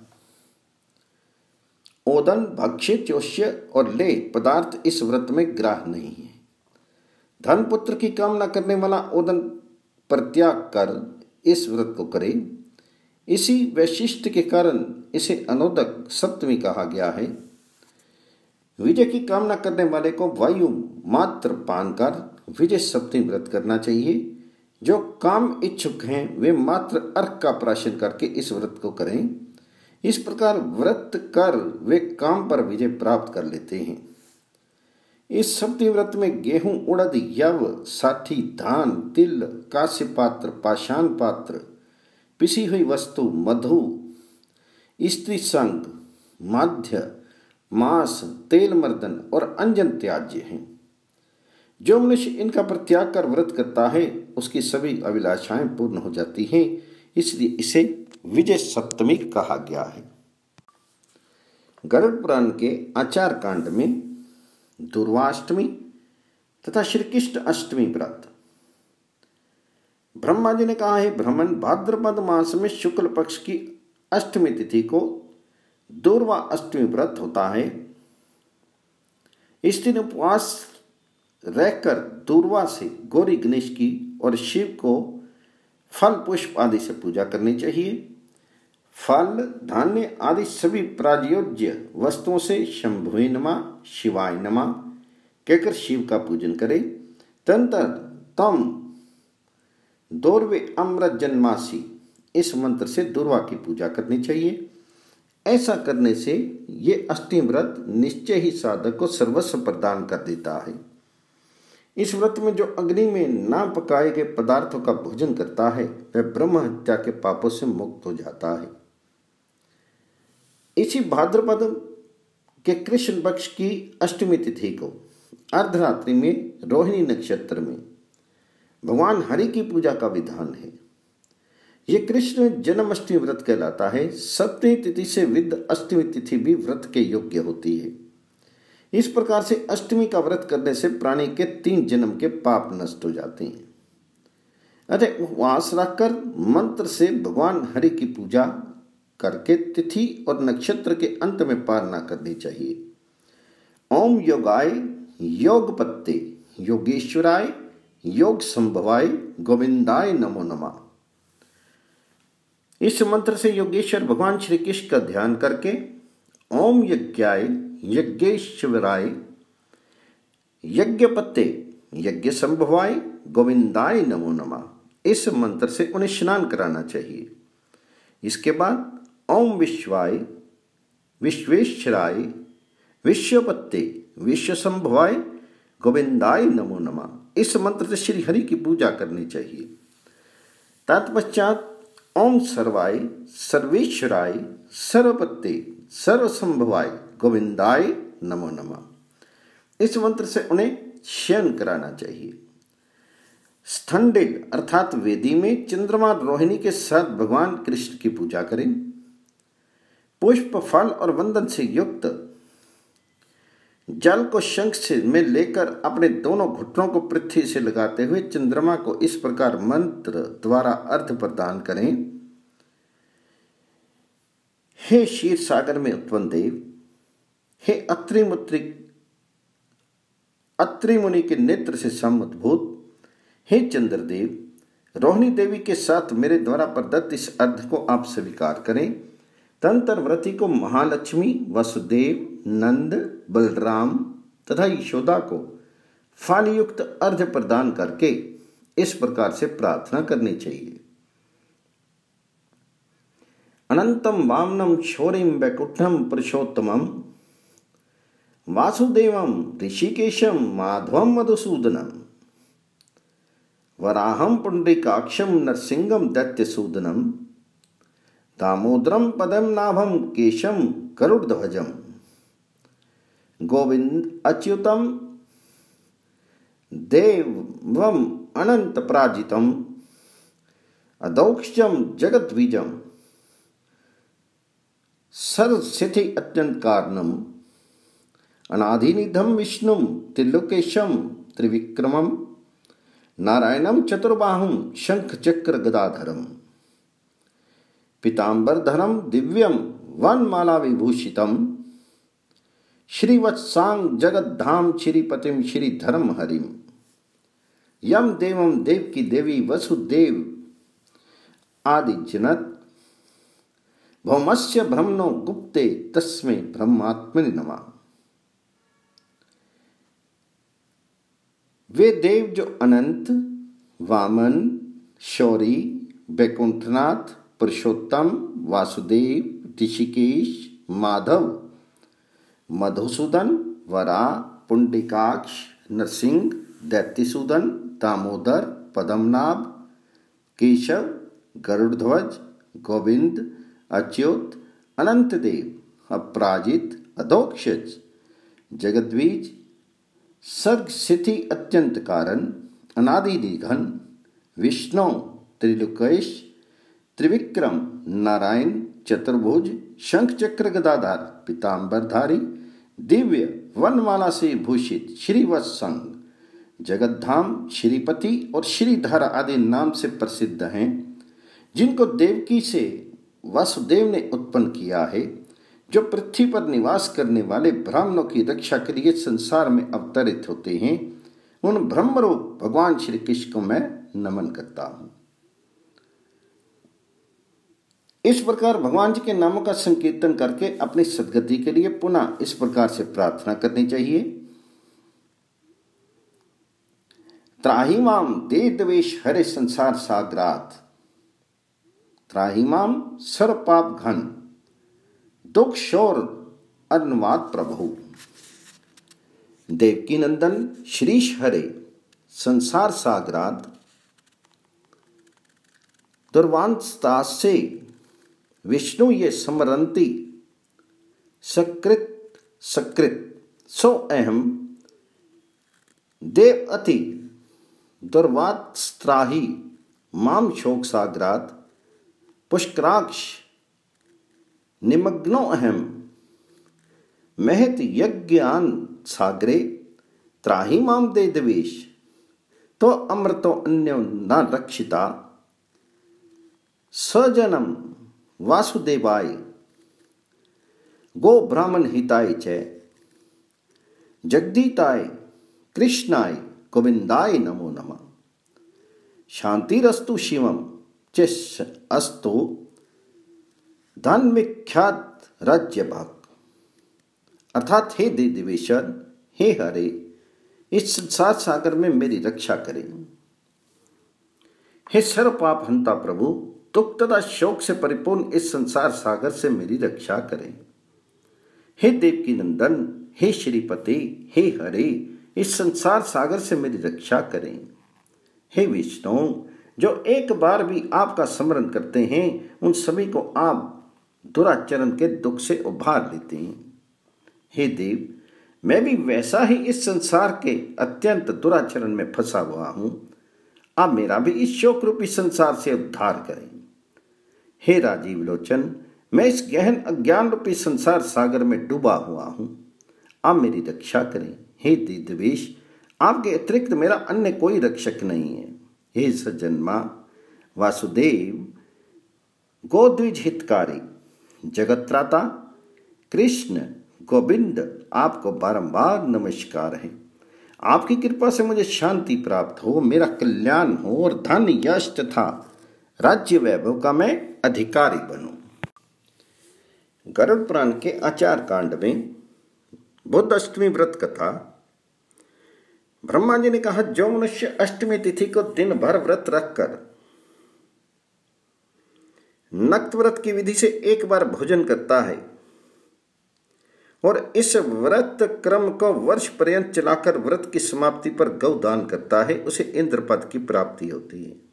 ओदन, भक्ष्य, चोष्य और ले पदार्थ इस व्रत में ग्राह्य नहीं है। धन पुत्र की कामना करने वाला ओदन परित्याग कर इस व्रत को करे। इसी वैशिष्ट के कारण इसे अनोदक सप्तमी कहा गया है। विजय की कामना करने वाले को वायु मात्र पान कर विजय सप्तमी व्रत करना चाहिए। जो काम इच्छुक हैं वे मात्र अर्घ का प्राशन करके इस व्रत को करें। इस प्रकार व्रत कर वे काम पर विजय प्राप्त कर लेते हैं। इस सप्तमी व्रत में गेहूं, उड़द, यव, साठी, धान, तिल, कांस्य पात्र, पाषाण पात्र, पिसी हुई वस्तु, मधु, स्त्री संग, माध्य, मांस, तेल मर्दन और अंजन त्याज्य हैं। जो मनुष्य इनका परित्याग कर व्रत करता है उसकी सभी अभिलाषाएं पूर्ण हो जाती हैं। इसलिए इसे विजय सप्तमी कहा गया है। गरुड़ पुराण के आचार कांड में दुर्वाष्टमी तथा श्री कृष्ण अष्टमी व्रत। ब्रह्मा जी ने कहा है, ब्राह्मण भाद्रपद मास में शुक्ल पक्ष की अष्टमी तिथि को दूर्वा अष्टमी व्रत होता है। इस दिन उपवास रहकर दूर्वा से गौरी गणेश की और शिव को फल पुष्प आदि से पूजा करनी चाहिए। फल, धान्य आदि सभी प्रायोज्य वस्तुओं से शंभुवे नमः, शिवाय नमः कहकर शिव का पूजन करे। तंत्र तम दोर्वे अमृत जन्मासी इस मंत्र से दुर्वा की पूजा करनी चाहिए। ऐसा करने से ये अष्टमी व्रत निश्चय ही साधक को सर्वस्व प्रदान कर देता है। इस व्रत में जो अग्नि में ना पकाए गए पदार्थों का भोजन करता है वह ब्रह्म हत्या के पापों से मुक्त हो जाता है। इसी भाद्रपद के कृष्ण पक्ष की अष्टमी तिथि को अर्धरात्रि में रोहिणी नक्षत्र में भगवान हरि की पूजा का विधान है। यह कृष्ण जन्माष्टमी व्रत कहलाता है। सप्तमी तिथि से विद अष्टमी तिथि भी व्रत के योग्य होती है। इस प्रकार से अष्टमी का व्रत करने से प्राणी के 3 जन्म के पाप नष्ट हो जाते हैं। अतः उपवास रखकर मंत्र से भगवान हरि की पूजा करके तिथि और नक्षत्र के अंत में पारणा करनी चाहिए। ओम योगाय, योगपत्ते, योगेश्वराय, योग संभवाय, गोविंदाय नमो नमः। इस मंत्र से योगेश्वर भगवान श्री कृष्ण का ध्यान करके ओम यज्ञाय, यज्ञेश्वराय, यज्ञपत्ते, यज्ञ संभवाय, गोविंदाय नमो नमः इस मंत्र से उन्हें स्नान कराना चाहिए। इसके बाद ओम विश्वाय, विश्वेश्वराय, विश्वपत्ते, विश्व संभवाय, गोविंदाय नमो नमः इस मंत्र से श्री हरि की पूजा करनी चाहिए। तत्पश्चात ओम सर्वाय, सर्वेश्वराय, सर्वपत्ते, सर्वसंभवाय, गोविंदाय नमो नमः इस मंत्र से उन्हें शयन कराना चाहिए। स्थंडिल अर्थात वेदी में चंद्रमा रोहिणी के साथ भगवान कृष्ण की पूजा करें। पुष्प फल और वंदन से युक्त जल को शंख से में लेकर अपने दोनों घुटनों को पृथ्वी से लगाते हुए चंद्रमा को इस प्रकार मंत्र द्वारा अर्घ प्रदान करें। हे क्षीर सागर में उत्पन्न देव, हे अत्रि मुनि के नेत्र से समुद्भूत, हे चंद्रदेव, रोहिणी देवी के साथ मेरे द्वारा प्रदत्त इस अर्घ को आप स्वीकार करें। तंत्र व्रती को महालक्ष्मी, वसुदेव, नंद, बलराम तथा यशोदा को फल युक्त अर्घ प्रदान करके इस प्रकार से प्रार्थना करनी चाहिए। अनंतम वामनम शौरिम वैकुंठम पुरुषोत्तमम वासुदेवम ऋषिकेशम माधवम मधुसूदनम वराहम पुंडरीकाक्षम नरसिंहम दैत्यसूदनम दामोदरम पद्मनाभम केशम गरुड़ध्वजम गोविंद अच्युतम देवम अनंत पराजितम अदौक्षम जगद्विजम सर्वसिद्धि अत्यंत कारणम अनादिनिधम विष्णुम त्रिलोकेशम त्रिविक्रमम नारायणम चतुर्बाहुम शंख चक्र गदाधरम पीतांबरधरम दिव्यम वनमाला विभूषितम श्रीवत्सांग जगद्धाम श्रीपतिम श्रीधरम हरिम यम देवम देव की देवी वसुदेव आदि जनत भौमस्य ब्रह्मणो गुप्ते तस्मै ब्रह्मात्मनि नमः। वे देव जो अनंत, वामन, शौरी, वैकुंठनाथ, पुरुषोत्तम, वासुदेव, ऋषिकेश, माधव, मधुसूदन, वरा, पुंडरीकाक्ष, नरसिंह, दैत्यसूदन, दामोदर, पद्मनाभ, केशव, गरुड़ध्वज, गोविंद, अच्युत, अनंत देव, अपराजित, अधोक्षज, जगद्वीज, सर्ग स्थिति अत्यंत कारण, अनादि निधन, विष्णु, त्रिलोकेश, त्रिविक्रम, नारायण, चतुर्भुज, शंख चक्र गदाधार, पीतांबरधारी, दिव्य वनमाला से भूषित, श्रीवत्संग, जगद्धाम, श्रीपति और श्रीधर आदि नाम से प्रसिद्ध हैं, जिनको देवकी से वसुदेव ने उत्पन्न किया है, जो पृथ्वी पर निवास करने वाले ब्राह्मणों की रक्षा के लिए संसार में अवतरित होते हैं, उन ब्रह्मरूप भगवान श्री कृष्ण को मैं नमन करता हूं। इस प्रकार भगवान जी के नामों का संकीर्तन करके अपनी सद्गति के लिए पुनः इस प्रकार से प्रार्थना करनी चाहिए। त्राहि माम देवदेवेश हरे संसार सागरात, त्राहि माम सर्व पाप घन दुख शोर अन्वाद प्रभु। देवकी नंदन श्रीश हरे संसार सागरात दुर्वांशता से विष्णु ये समरंती सकृत सो अहम देव अति दुर्वात्स्त्राहि माम शोक सागरात पुष्कराक्ष निमग्नो अहम महत यज्ञान सागरे त्राहि माम दे देवेश तो अमृतो अन्यो न रक्षिता सजनम वासुदेवाय गो ब्राह्मण हिताय च जगदीताय कृष्णाय गोविंदाय नमो नमः। शांतिरस्तु शिवम च अस्तु धन विख्यात राज्य भाग। अर्थात हे देवेश्वर, हे हरे, इस संसार सागर में मेरी रक्षा करें। हे सर्व पाप हंता प्रभु, दुख तथा शोक से परिपूर्ण इस संसार सागर से मेरी रक्षा करें। हे देवकी नंदन, हे श्रीपति, हे हरे, इस संसार सागर से मेरी रक्षा करें। हे विष्णु, जो एक बार भी आपका स्मरण करते हैं उन सभी को आप दुराचरण के दुख से उभार लेते हैं। हे देव, मैं भी वैसा ही इस संसार के अत्यंत दुराचरण में फंसा हुआ हूं, आप मेरा भी इस शोक रूपी संसार से उद्धार करें। हे राजीव लोचन, मैं इस गहन अज्ञान रूपी संसार सागर में डूबा हुआ हूं। आप मेरी रक्षा करें। हे देवेश, आपके अतिरिक्त मेरा अन्य कोई रक्षक नहीं है। हे सज्जन्मा वासुदेव, गोद्विज हितकारी, जगत्राता कृष्ण गोविंद, आपको बारंबार नमस्कार है। आपकी कृपा से मुझे शांति प्राप्त हो, मेरा कल्याण हो और धन यश तथा राज्य वैभव का मैं अधिकारी बनूं। गरुड़ पुराण के आचार कांड में बुद्ध अष्टमी व्रत कथा। ब्रह्मा जी ने कहा, जो मनुष्य अष्टमी तिथि को दिन भर व्रत रखकर नक्त व्रत की विधि से एक बार भोजन करता है और इस व्रत क्रम को वर्ष पर्यंत चलाकर व्रत की समाप्ति पर गौदान करता है, उसे इंद्र पद की प्राप्ति होती है।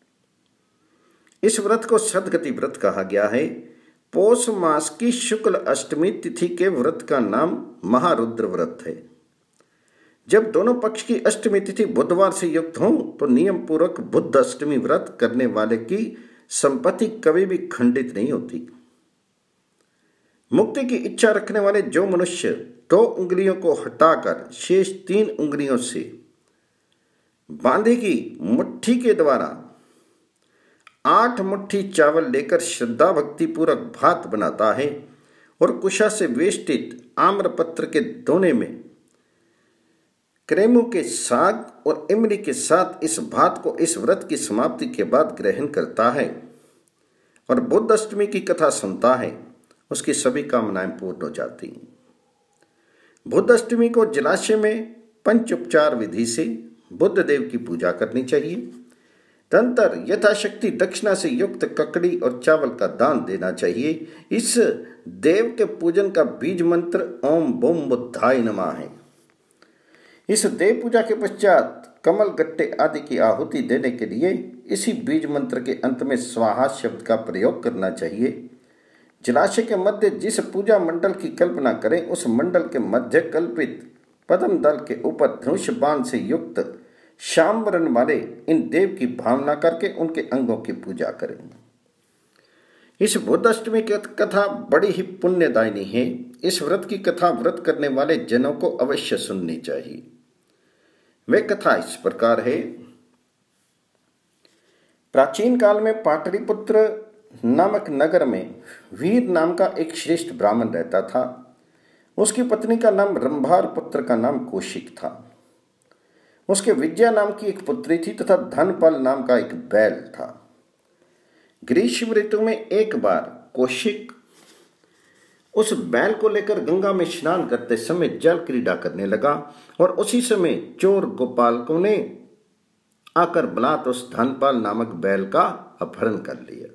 इस व्रत को सदगति व्रत कहा गया है। पौष मास की शुक्ल अष्टमी तिथि के व्रत का नाम महारुद्र व्रत है। जब दोनों पक्ष की अष्टमी तिथि बुधवार से युक्त हो तो नियम पूर्वक बुद्ध अष्टमी व्रत करने वाले की संपत्ति कभी भी खंडित नहीं होती। मुक्ति की इच्छा रखने वाले जो मनुष्य 2 उंगलियों को हटाकर शेष 3 उंगलियों से बांधी की मुट्ठी के द्वारा 8 मुट्ठी चावल लेकर श्रद्धा भक्ति पूर्वक भात बनाता है और कुशा से वेष्टित आम्रपत्र के दोने में क्रेमू के साग और इमली के साथ इस भात को इस व्रत की समाप्ति के बाद ग्रहण करता है और बुद्ध अष्टमी की कथा सुनता है, उसकी सभी कामनाएं पूर्ण हो जाती हैं। बुद्ध अष्टमी को जलाशय में पंचोपचार विधि से बुद्ध देव की पूजा करनी चाहिए। तदंतर यथाशक्ति दक्षिणा से युक्त ककड़ी और चावल का दान देना चाहिए। इस देव के पूजन का बीज मंत्र ओम बोम बुद्धाय नमः है। इस देव पूजा के पश्चात कमल गट्टे आदि की आहुति देने के लिए इसी बीज मंत्र के अंत में स्वाहा शब्द का प्रयोग करना चाहिए। जलाशय के मध्य जिस पूजा मंडल की कल्पना करें, उस मंडल के मध्य कल्पित पद्म दल के ऊपर धनुष बाण से युक्त श्याम वर्ण वाले इन देव की भावना करके उनके अंगों की पूजा करें। इस बुद्ध अष्टमी की कथा बड़ी ही पुण्यदायिनी है। इस व्रत की कथा व्रत करने वाले जनों को अवश्य सुननी चाहिए। वे कथा इस प्रकार है। प्राचीन काल में पाटलिपुत्र नामक नगर में वीर नाम का एक श्रेष्ठ ब्राह्मण रहता था। उसकी पत्नी का नाम रंभा और पुत्र का नाम कौशिक था। उसके विद्या नाम की एक पुत्री थी तथा धनपाल नाम का एक बैल था। ग्रीष्म ऋतु में एक बार कौशिक उस बैल को लेकर गंगा में स्नान करते समय जल क्रीड़ा करने लगा और उसी समय चोर गोपालकों ने आकर बलात् उस धनपाल नामक बैल का अपहरण कर लिया।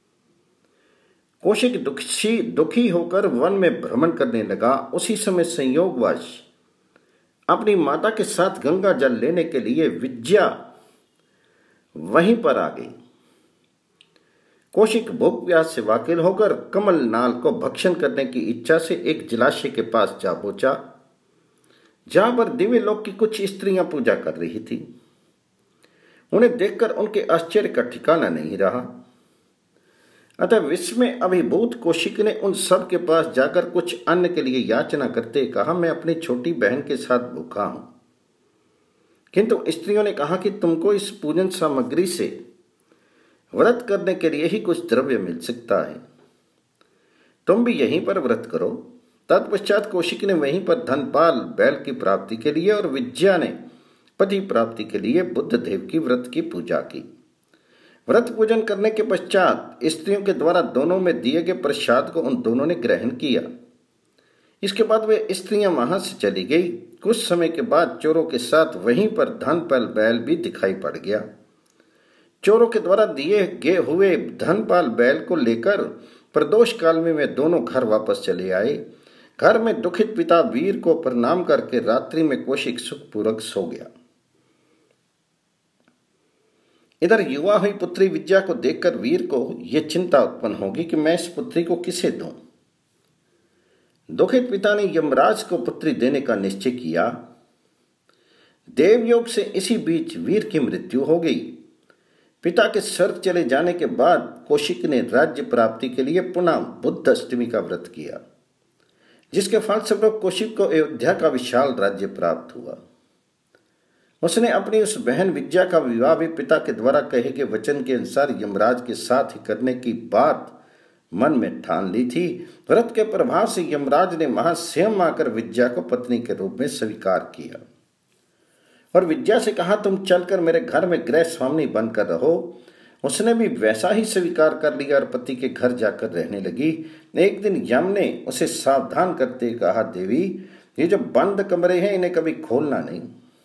कौशिक दुखी होकर वन में भ्रमण करने लगा। उसी समय संयोगवश अपनी माता के साथ गंगा जल लेने के लिए विद्या वहीं पर आ गई। कौशिक भूख प्यास से वाकिल होकर कमल नाल को भक्षण करने की इच्छा से एक जलाशय के पास जा पहुंचा, जहां पर दिव्य लोक की कुछ स्त्रियां पूजा कर रही थी। उन्हें देखकर उनके आश्चर्य का ठिकाना नहीं रहा। अतः विस्मय अभिभूत कौशिक ने उन सब के पास जाकर कुछ अन्न के लिए याचना करते कहा, मैं अपनी छोटी बहन के साथ भूखा हूं। किंतु स्त्रियों ने कहा कि तुमको इस पूजन सामग्री से व्रत करने के लिए ही कुछ द्रव्य मिल सकता है, तुम भी यहीं पर व्रत करो। तत्पश्चात कौशिक ने वहीं पर धनपाल बैल की प्राप्ति के लिए और विद्या ने पति प्राप्ति के लिए बुद्ध देव की व्रत की पूजा की। व्रत पूजन करने के पश्चात स्त्रियों के द्वारा दोनों में दिए गए प्रसाद को उन दोनों ने ग्रहण किया। इसके बाद वे स्त्रियां वहां से चली गई। कुछ समय के बाद चोरों के साथ वहीं पर धनपाल बैल भी दिखाई पड़ गया। चोरों के द्वारा दिए गए हुए धनपाल बैल को लेकर प्रदोष काल में वे दोनों घर वापस चले आए। घर में दुखित पिता वीर को प्रणाम करके रात्रि में कौशिक सुखपूर्वक सो गया। इधर युवा हुई पुत्री विद्या को देखकर वीर को यह चिंता उत्पन्न होगी कि मैं इस पुत्री को किसे दूं। दुखित पिता ने यमराज को पुत्री देने का निश्चय किया। देवयोग से इसी बीच वीर की मृत्यु हो गई। पिता के स्वर्ग चले जाने के बाद कौशिक ने राज्य प्राप्ति के लिए पुनः बुद्ध अष्टमी का व्रत किया, जिसके फलस्वरूप कौशिक को अयोध्या का विशाल राज्य प्राप्त हुआ। उसने अपनी उस बहन विद्या का विवाह भी पिता के द्वारा कहे गए वचन के अनुसार यमराज के साथ ही करने की बात मन में ठान ली थी। व्रत के प्रभाव से यमराज ने वहां स्वयं आकर विद्या को पत्नी के रूप में स्वीकार किया और विद्या से कहा, तुम चलकर मेरे घर में गृह स्वामिनी बनकर रहो। उसने भी वैसा ही स्वीकार कर लिया और पति के घर जाकर रहने लगी। एक दिन यम ने उसे सावधान करते कहा, देवी, ये जो बंद कमरे हैं इन्हें कभी खोलना नहीं।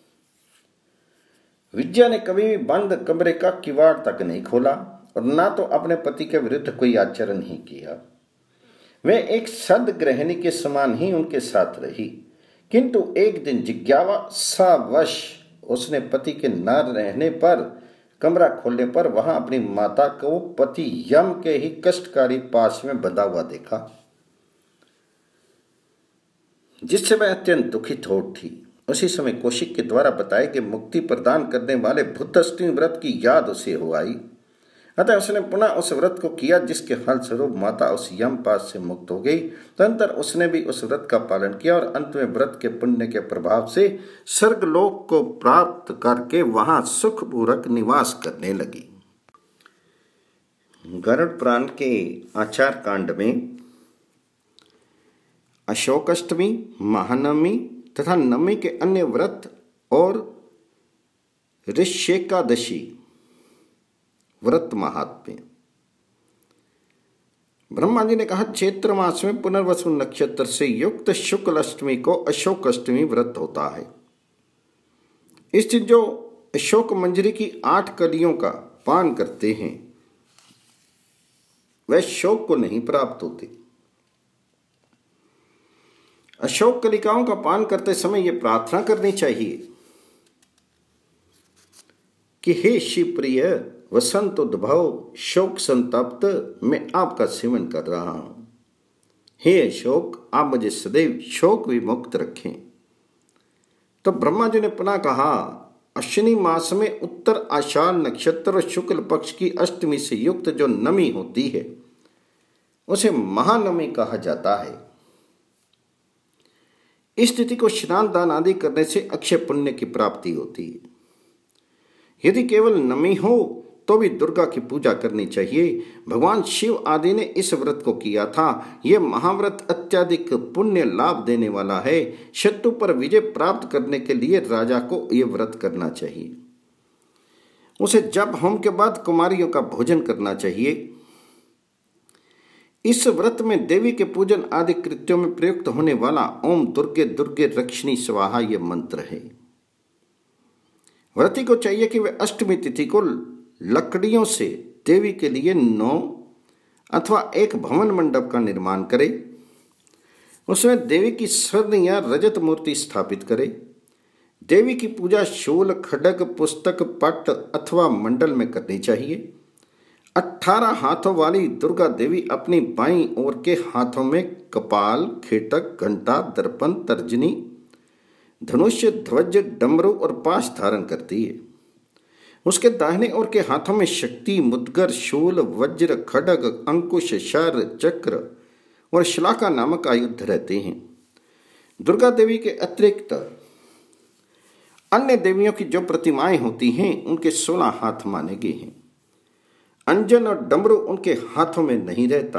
विद्या ने कभी भी बंद कमरे का किवाड़ तक नहीं खोला और ना तो अपने पति के विरुद्ध कोई आचरण ही किया। वे एक सद्गृहिणी के समान ही उनके साथ रही, किंतु एक दिन जिज्ञासावश उसने पति के न रहने पर कमरा खोलने पर वहां अपनी माता को पति यम के ही कष्टकारी पास में बंधा हुआ देखा, जिससे वह अत्यंत दुखित हो उठी। उसी समय कौशिक के द्वारा बताए कि मुक्ति प्रदान करने वाले बुद्धाष्टमी व्रत की याद उसे हो आई। अतः उसने पुनः उस व्रत को किया, जिसके फलस्वरूप माता उस यमपाश से मुक्त हो गई। तदनंतर उसने भी उस व्रत का पालन किया और अंत में व्रत के पुण्य के प्रभाव से स्वर्गलोक को प्राप्त करके वहां सुखपूर्वक निवास करने लगी। गरुड़ पुराण के आचार कांड में अशोकाष्टमी, महानवमी तथा नवमी के अन्य व्रत और ऋष्येकादशी व्रत महात्म्य। ब्रह्मा जी ने कहा, चैत्र मास में पुनर्वसु नक्षत्र से युक्त शुक्ल अष्टमी को अशोक अष्टमी व्रत होता है। इस दिन जो अशोक मंजरी की 8 कलियों का पान करते हैं वह शोक को नहीं प्राप्त होते। अशोक कलिकाओं का पान करते समय यह प्रार्थना करनी चाहिए कि हे शिवप्रिय वसंत उद्भव शोक संतप्त मैं आपका सेवन कर रहा हूं। हे अशोक, आप मुझे सदैव शोक विमुक्त रखें। तो ब्रह्मा जी ने पुनः कहा, अश्विनी मास में उत्तर आषाढ़ नक्षत्र और शुक्ल पक्ष की अष्टमी से युक्त जो नमी होती है उसे महानवमी कहा जाता है। इस तिथि को स्नान दान आदि करने से अक्षय पुण्य की प्राप्ति होती है। यदि केवल नमी हो तो भी दुर्गा की पूजा करनी चाहिए। भगवान शिव आदि ने इस व्रत को किया था। यह महाव्रत अत्यधिक पुण्य लाभ देने वाला है। शत्रु पर विजय प्राप्त करने के लिए राजा को यह व्रत करना चाहिए। उसे जप होम के बाद कुमारियों का भोजन करना चाहिए। इस व्रत में देवी के पूजन आदि कृत्यों में प्रयुक्त होने वाला ओम दुर्गे दुर्गे रक्षिणी स्वाहा यह मंत्र है। व्रती को चाहिए कि वह अष्टमी तिथि को लकड़ियों से देवी के लिए 9 अथवा एक भवन मंडप का निर्माण करे। उसमें देवी की स्वर्ण या रजत मूर्ति स्थापित करे। देवी की पूजा शूल, खड्ग, पुस्तक, पट अथवा मंडल में करनी चाहिए। 18 हाथों वाली दुर्गा देवी अपनी बाईं ओर के हाथों में कपाल, खेटक, घंटा, दर्पण, तर्जनी, धनुष्य, ध्वज, डमरू और पाश धारण करती है। उसके दाहिने ओर के हाथों में शक्ति, मुद्गर, शूल, वज्र, खड्ग, अंकुश, शर, चक्र और श्लाका नामक आयुध रहते हैं। दुर्गा देवी के अतिरिक्त अन्य देवियों की जो प्रतिमाएं होती हैं उनके 16 हाथ माने गए हैं। अंजन और डमरू उनके हाथों में नहीं रहता।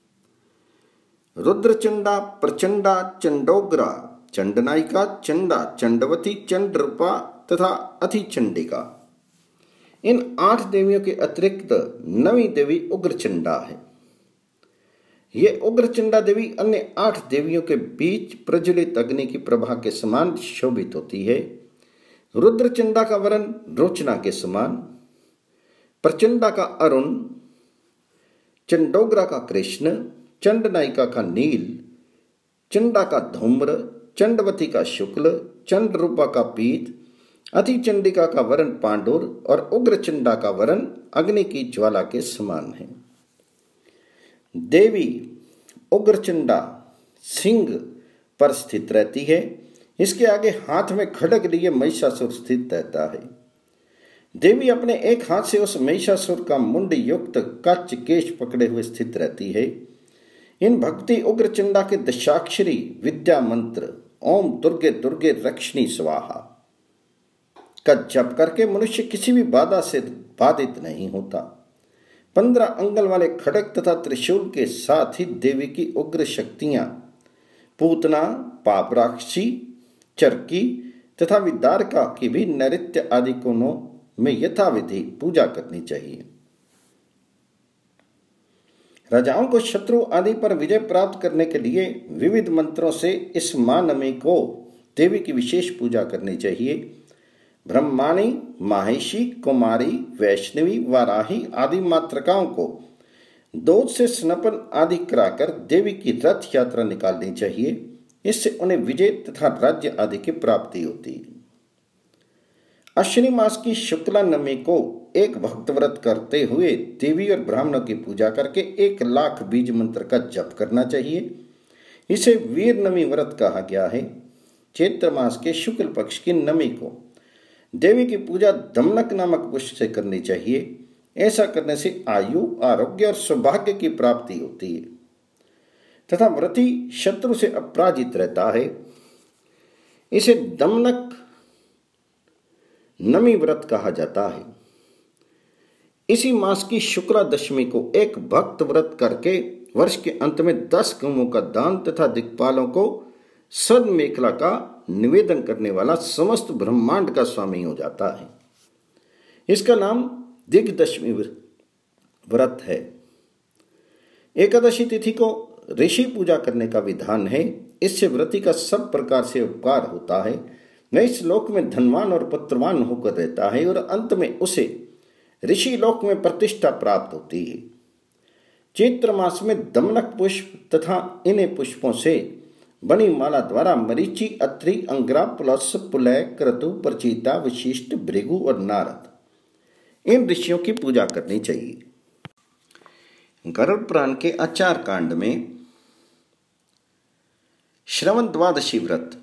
रुद्रचंडा, प्रचंडा, चंडोग्रा, चंडनायिका, चंडा, चंडवती, चंडरूपा तथा अतिचंडिका, इन 8 देवियों के अतिरिक्त 9वीं देवी उग्रचंडा है। ये उग्रचंडा देवी अन्य 8 देवियों के बीच प्रज्वलित अग्नि की प्रभा के समान शोभित होती है। रुद्रचंडा का वर्ण रोचना के समान, प्रचंडा का अरुण, चंडोग्रा का कृष्ण, चंडनायिका का नील, चंडा का धूम्र, चंडवती का शुक्ल, चंडरूपा का पीत, अतिचंडिका का वर्ण पांडुर और उग्रचंडा का वर्ण अग्नि की ज्वाला के समान है। देवी उग्रचंडा सिंह पर स्थित रहती है। इसके आगे हाथ में खड्ग लिए महिषासुर स्थित रहता है। देवी अपने एक हाथ से उस महिषासुर का मुंड युक्त कच्च केश पकड़े हुए स्थित रहती है। इन भक्ति उग्र चंडा के दशाक्षरी विद्या मंत्र ओम दुर्गे दुर्गे रक्षणी स्वाहा का जप करके मनुष्य किसी भी बाधा से बाधित नहीं होता। 15 अंगल वाले खड़ग तथा त्रिशूल के साथ ही देवी की उग्र शक्तियां पूतना, पापराक्षी, चरकी तथा विदारका की भी नैऋत्य आदि कोणों में यथाविधि पूजा करनी चाहिए। राजाओं को शत्रु आदि पर विजय प्राप्त करने के लिए विविध मंत्रों से इस मां नमी को देवी की विशेष पूजा करनी चाहिए। ब्रह्माणी, माहेशी, कुमारी, वैष्णवी, वाराही आदि मातृकाओं को दूध से स्नपन आदि कराकर देवी की रथ यात्रा निकालनी चाहिए। इससे उन्हें विजय तथा राज्य आदि की प्राप्ति होती है। अश्विनी मास की शुक्ला नमी को एक भक्त व्रत करते हुए देवी और ब्राह्मणों की पूजा करके 1 लाख बीज मंत्र का जप करना चाहिए। इसे वीर नमी व्रत कहा गया है। चैत्र मास के शुक्ल पक्ष की नमी को देवी की पूजा दमनक नामक पुष्प से करनी चाहिए। ऐसा करने से आयु, आरोग्य और सौभाग्य की प्राप्ति होती है तथा व्रती शत्रु से अपराजित रहता है। इसे दमनक नमी व्रत कहा जाता है। इसी मास की शुक्ला दशमी को एक भक्त व्रत करके वर्ष के अंत में 10 गौओं का दान तथा दिक्पालों को सद मेखला का निवेदन करने वाला समस्त ब्रह्मांड का स्वामी हो जाता है। इसका नाम दिग्दशमी व्रत है। एकादशी तिथि को ऋषि पूजा करने का विधान है। इससे व्रती का सब प्रकार से उपकार होता है। वह इस लोक में धनवान और पुत्रवान होकर रहता है और अंत में उसे ऋषि लोक में प्रतिष्ठा प्राप्त होती है। चैत्र मास में दमनक पुष्प तथा इन्हें पुष्पों से बनी माला द्वारा मरीचि, अत्रि, अंगरा, पुलस, पुलय, क्रतु, प्रचीता, वशिष्ठ, भृगु और नारद इन ऋषियों की पूजा करनी चाहिए। गरुड़ पुराण के आचार कांड में श्रवण द्वादशी व्रत।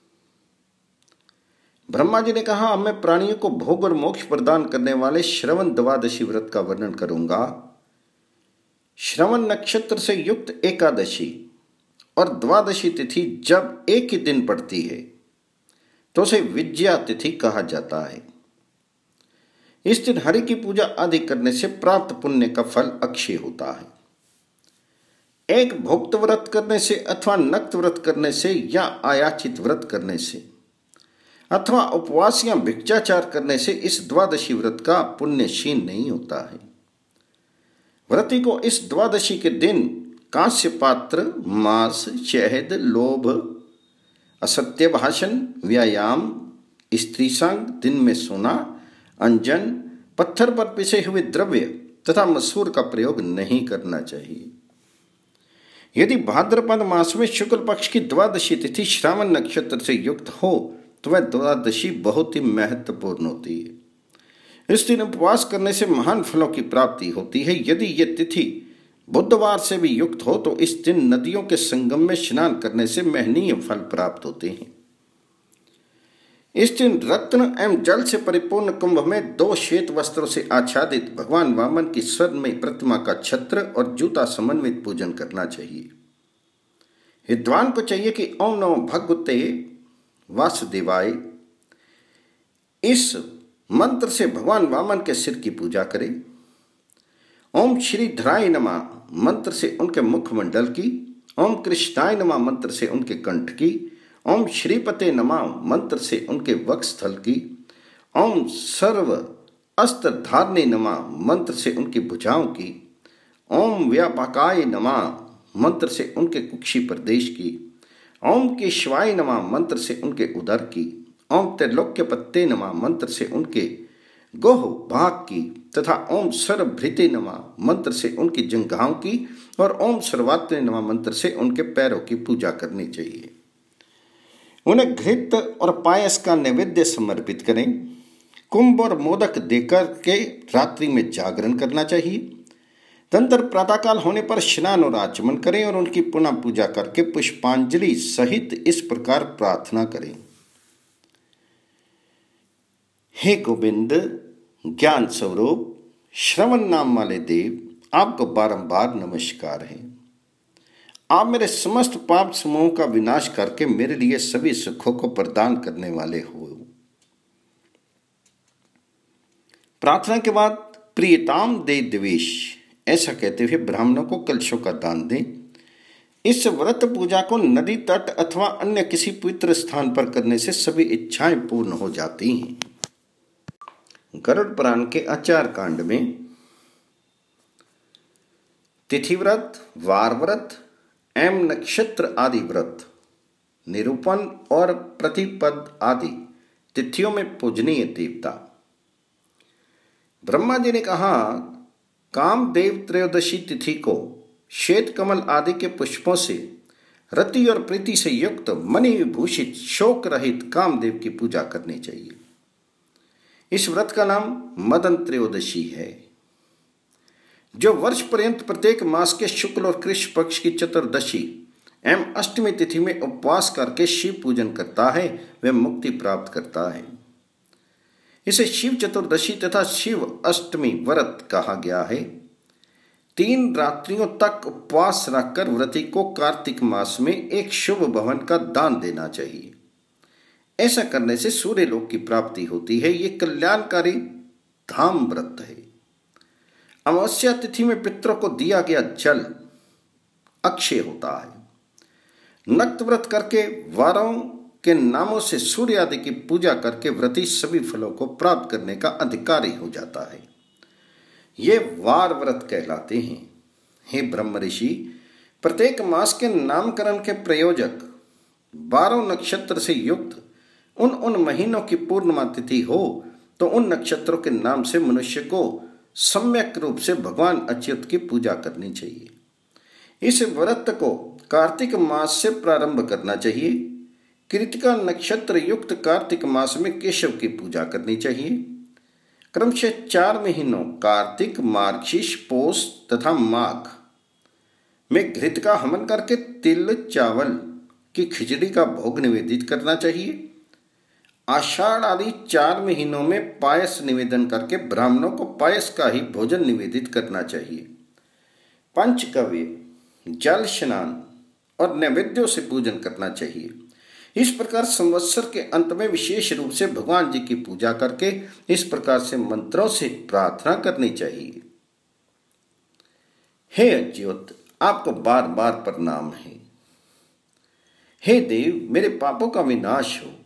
ब्रह्मा जी ने कहा, अब मैं प्राणियों को भोग और मोक्ष प्रदान करने वाले श्रवण द्वादशी व्रत का वर्णन करूंगा। श्रवण नक्षत्र से युक्त एकादशी और द्वादशी तिथि जब एक ही दिन पड़ती है तो उसे विजया तिथि कहा जाता है। इस दिन हरि की पूजा आदि करने से प्राप्त पुण्य का फल अक्षय होता है। एक भुक्त व्रत करने से अथवा नक्त व्रत करने से या आयाचित व्रत करने से अथवा उपवास या भिक्षाचार करने से इस द्वादशी व्रत का पुण्य क्षीण नहीं होता है। व्रती को इस द्वादशी के दिन कांस्य पात्र, मांस, शहद, लोभ, असत्य भाषण, व्यायाम, स्त्री संग, दिन में सोना, अंजन, पत्थर पर पिसे हुए द्रव्य तथा मसूर का प्रयोग नहीं करना चाहिए। यदि भाद्रपद मास में शुक्ल पक्ष की द्वादशी तिथि श्रावण नक्षत्र से युक्त हो तो वह द्वादशी बहुत ही महत्वपूर्ण होती है। इस दिन उपवास करने से महान फलों की प्राप्ति होती है। यदि यह तिथि बुधवार से भी युक्त हो तो इस दिन नदियों के संगम में स्नान करने से महनीय फल प्राप्त होते हैं। इस दिन रत्न एवं जल से परिपूर्ण कुंभ में 2 श्वेत वस्त्रों से आच्छादित भगवान वामन की स्वर्णमयी प्रतिमा का छत्र और जूता समन्वित पूजन करना चाहिए। विद्वान को चाहिए कि ओम नमो भगवते वासुदेवाय इस मंत्र से भगवान वामन के सिर की पूजा करें। ओम श्री धराय नमः मंत्र से उनके मुखमंडल की, ओम कृष्णाय नमः मंत्र से उनके कंठ की, ओम श्रीपते नमः मंत्र से उनके वक्षस्थल की, ओम सर्व अस्त्र धारणे नमः मंत्र से उनकी भुजाओं की, ओम व्यापकाय नमः मंत्र से उनके कुक्षी प्रदेश की, ओम केशवाय नमः मंत्र से उनके उदर की, ओम त्रैलोक्यपत्ते नमः मंत्र से उनके गोह भाग की तथा ओम सर्वभृते नमः मंत्र से उनकी जंघाओं की और ओम सर्वात्मने नमः मंत्र से उनके पैरों की पूजा करनी चाहिए। उन्हें घृत और पायस का नैवेद्य समर्पित करें। कुंभ और मोदक देकर के रात्रि में जागरण करना चाहिए। तदंतर प्रातःकाल होने पर स्नान और आचमन करें और उनकी पुनः पूजा करके पुष्पांजलि सहित इस प्रकार प्रार्थना करें। हे गोविंद, ज्ञान स्वरूप श्रवण नाम वाले देव आपको बारंबार नमस्कार है। आप मेरे समस्त पाप समूह का विनाश करके मेरे लिए सभी सुखों को प्रदान करने वाले हो। प्रार्थना के बाद प्रियताम दे द्वेष ऐसा कहते हुए ब्राह्मणों को कलशों का दान दें। इस व्रत पूजा को नदी तट अथवा अन्य किसी पवित्र स्थान पर करने से सभी इच्छाएं पूर्ण हो जाती हैं। गरुड़ पुराण के आचार कांड में तिथि व्रत, वार व्रत एवं नक्षत्र आदि व्रत, निरूपण और प्रतिपद आदि तिथियों में पूजनीय देवता। ब्रह्मा जी ने कहा, कामदेव त्रयोदशी तिथि को श्वेत कमल आदि के पुष्पों से रति और प्रीति से युक्त मणि विभूषित शोक रहित कामदेव की पूजा करनी चाहिए। इस व्रत का नाम मदन त्रयोदशी है, जो वर्ष पर्यंत प्रत्येक मास के शुक्ल और कृष्ण पक्ष की चतुर्दशी एवं अष्टमी तिथि में उपवास करके शिव पूजन करता है, वह मुक्ति प्राप्त करता है। इसे शिव चतुर्दशी तथा शिव अष्टमी व्रत कहा गया है। 3 रात्रियों तक उपवास रखकर व्रती को कार्तिक मास में एक शुभ भवन का दान देना चाहिए। ऐसा करने से सूर्य लोक की प्राप्ति होती है। ये कल्याणकारी धाम व्रत है। अमावस्या तिथि में पितरों को दिया गया जल अक्षय होता है। नक्त व्रत करके वारों के नामों से सूर्य आदि की पूजा करके व्रती सभी फलों को प्राप्त करने का अधिकारी हो जाता है। ये वार व्रत कहलाते हैं। हे ब्रह्म ऋषि, प्रत्येक मास के नामकरण के प्रयोजक 12 नक्षत्र से युक्त उन महीनों की पूर्णिमा तिथि हो तो उन नक्षत्रों के नाम से मनुष्य को सम्यक रूप से भगवान अच्युत की पूजा करनी चाहिए। इस व्रत को कार्तिक मास से प्रारंभ करना चाहिए। कृतिका नक्षत्र युक्त कार्तिक मास में केशव की पूजा करनी चाहिए। क्रमशः 4 महीनों कार्तिक, मार्गशीर्ष, पौष तथा माघ में घृत का हवन करके तिल चावल की खिचड़ी का भोग निवेदित करना चाहिए। आषाढ़ आदि 4 महीनों में पायस निवेदन करके ब्राह्मणों को पायस का ही भोजन निवेदित करना चाहिए। पंचगव्य, जल स्नान और नैवेद्यों से पूजन करना चाहिए। इस प्रकार संवत्सर के अंत में विशेष रूप से भगवान जी की पूजा करके इस प्रकार से मंत्रों से प्रार्थना करनी चाहिए। हे अच्युत, आपको बार बार प्रणाम है। हे देव, मेरे पापों का विनाश हो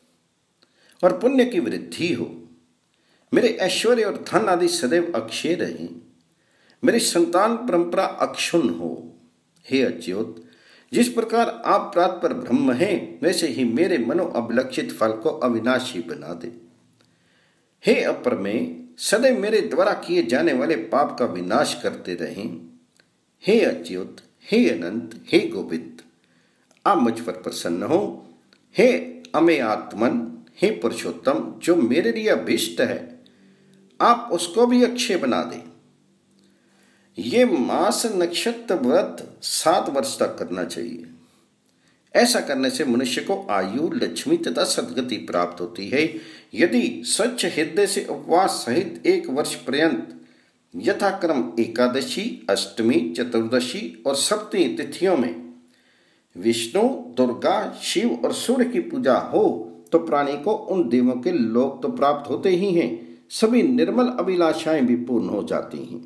और पुण्य की वृद्धि हो। मेरे ऐश्वर्य और धन आदि सदैव अक्षय रहें। मेरी संतान परंपरा अक्षुण्ण हो। हे अच्युत, जिस प्रकार आप प्रातपर ब्रह्म हैं, वैसे ही मेरे मनो अभिलक्षित फल को अविनाशी बना दे। हे अपर में, सदैव मेरे द्वारा किए जाने वाले पाप का विनाश करते रहें। हे अच्युत, हे अनंत, हे गोविंद, आप मुझ पर प्रसन्न हो। हे अमे आत्मन, हे पुरुषोत्तम, जो मेरे लिए अभीष्ट है आप उसको भी अक्षय बना दें। ये मास नक्षत्र व्रत 7 वर्ष तक करना चाहिए। ऐसा करने से मनुष्य को आयु, लक्ष्मी तथा सद्गति प्राप्त होती है। यदि स्वच्छ हृदय से उपवास सहित 1 वर्ष पर्यंत यथाक्रम एकादशी, अष्टमी, चतुर्दशी और सप्तमी तिथियों में विष्णु, दुर्गा, शिव और सूर्य की पूजा हो तो प्राणी को उन देवों के लोक तो प्राप्त होते ही हैं, सभी निर्मल अभिलाषाएं भी पूर्ण हो जाती हैं।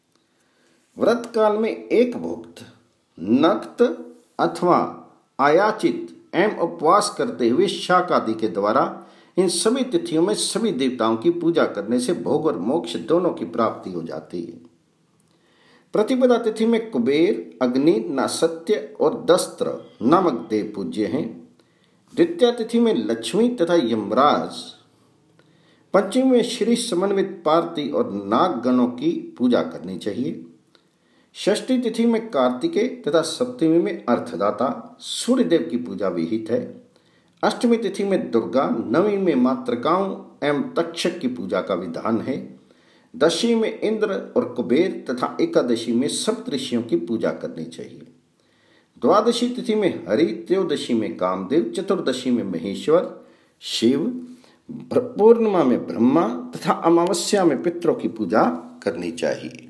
व्रत काल में एक भुक्त, नक्त अथवा आयाचित एवं उपवास करते हुए शाक आदि के द्वारा इन सभी तिथियों में सभी देवताओं की पूजा करने से भोग और मोक्ष दोनों की प्राप्ति हो जाती है। प्रतिपदा तिथि में कुबेर, अग्नि, नासत्य और दस्त्र नामक देव पूज्य हैं। द्वितीय तिथि में लक्ष्मी तथा यमराज। पंचमी में श्री समन्वित पार्थिव और नाग गणों की पूजा करनी चाहिए। षष्ठी तिथि में कार्तिकेय तथा सप्तमी में अर्थदाता सूर्यदेव की पूजा विहित है। अष्टमी तिथि में दुर्गा, नवमी में मातृकाओं एवं तक्षक की पूजा का विधान है। दशमी में इंद्र और कुबेर तथा एकादशी में सप्तऋषियों की पूजा करनी चाहिए। द्वादशी तिथि में हरि, त्रयोदशी में कामदेव, चतुर्दशी में महेश्वर, शिव, पूर्णिमा में ब्रह्मा तथा अमावस्या में पितरों की पूजा करनी चाहिए।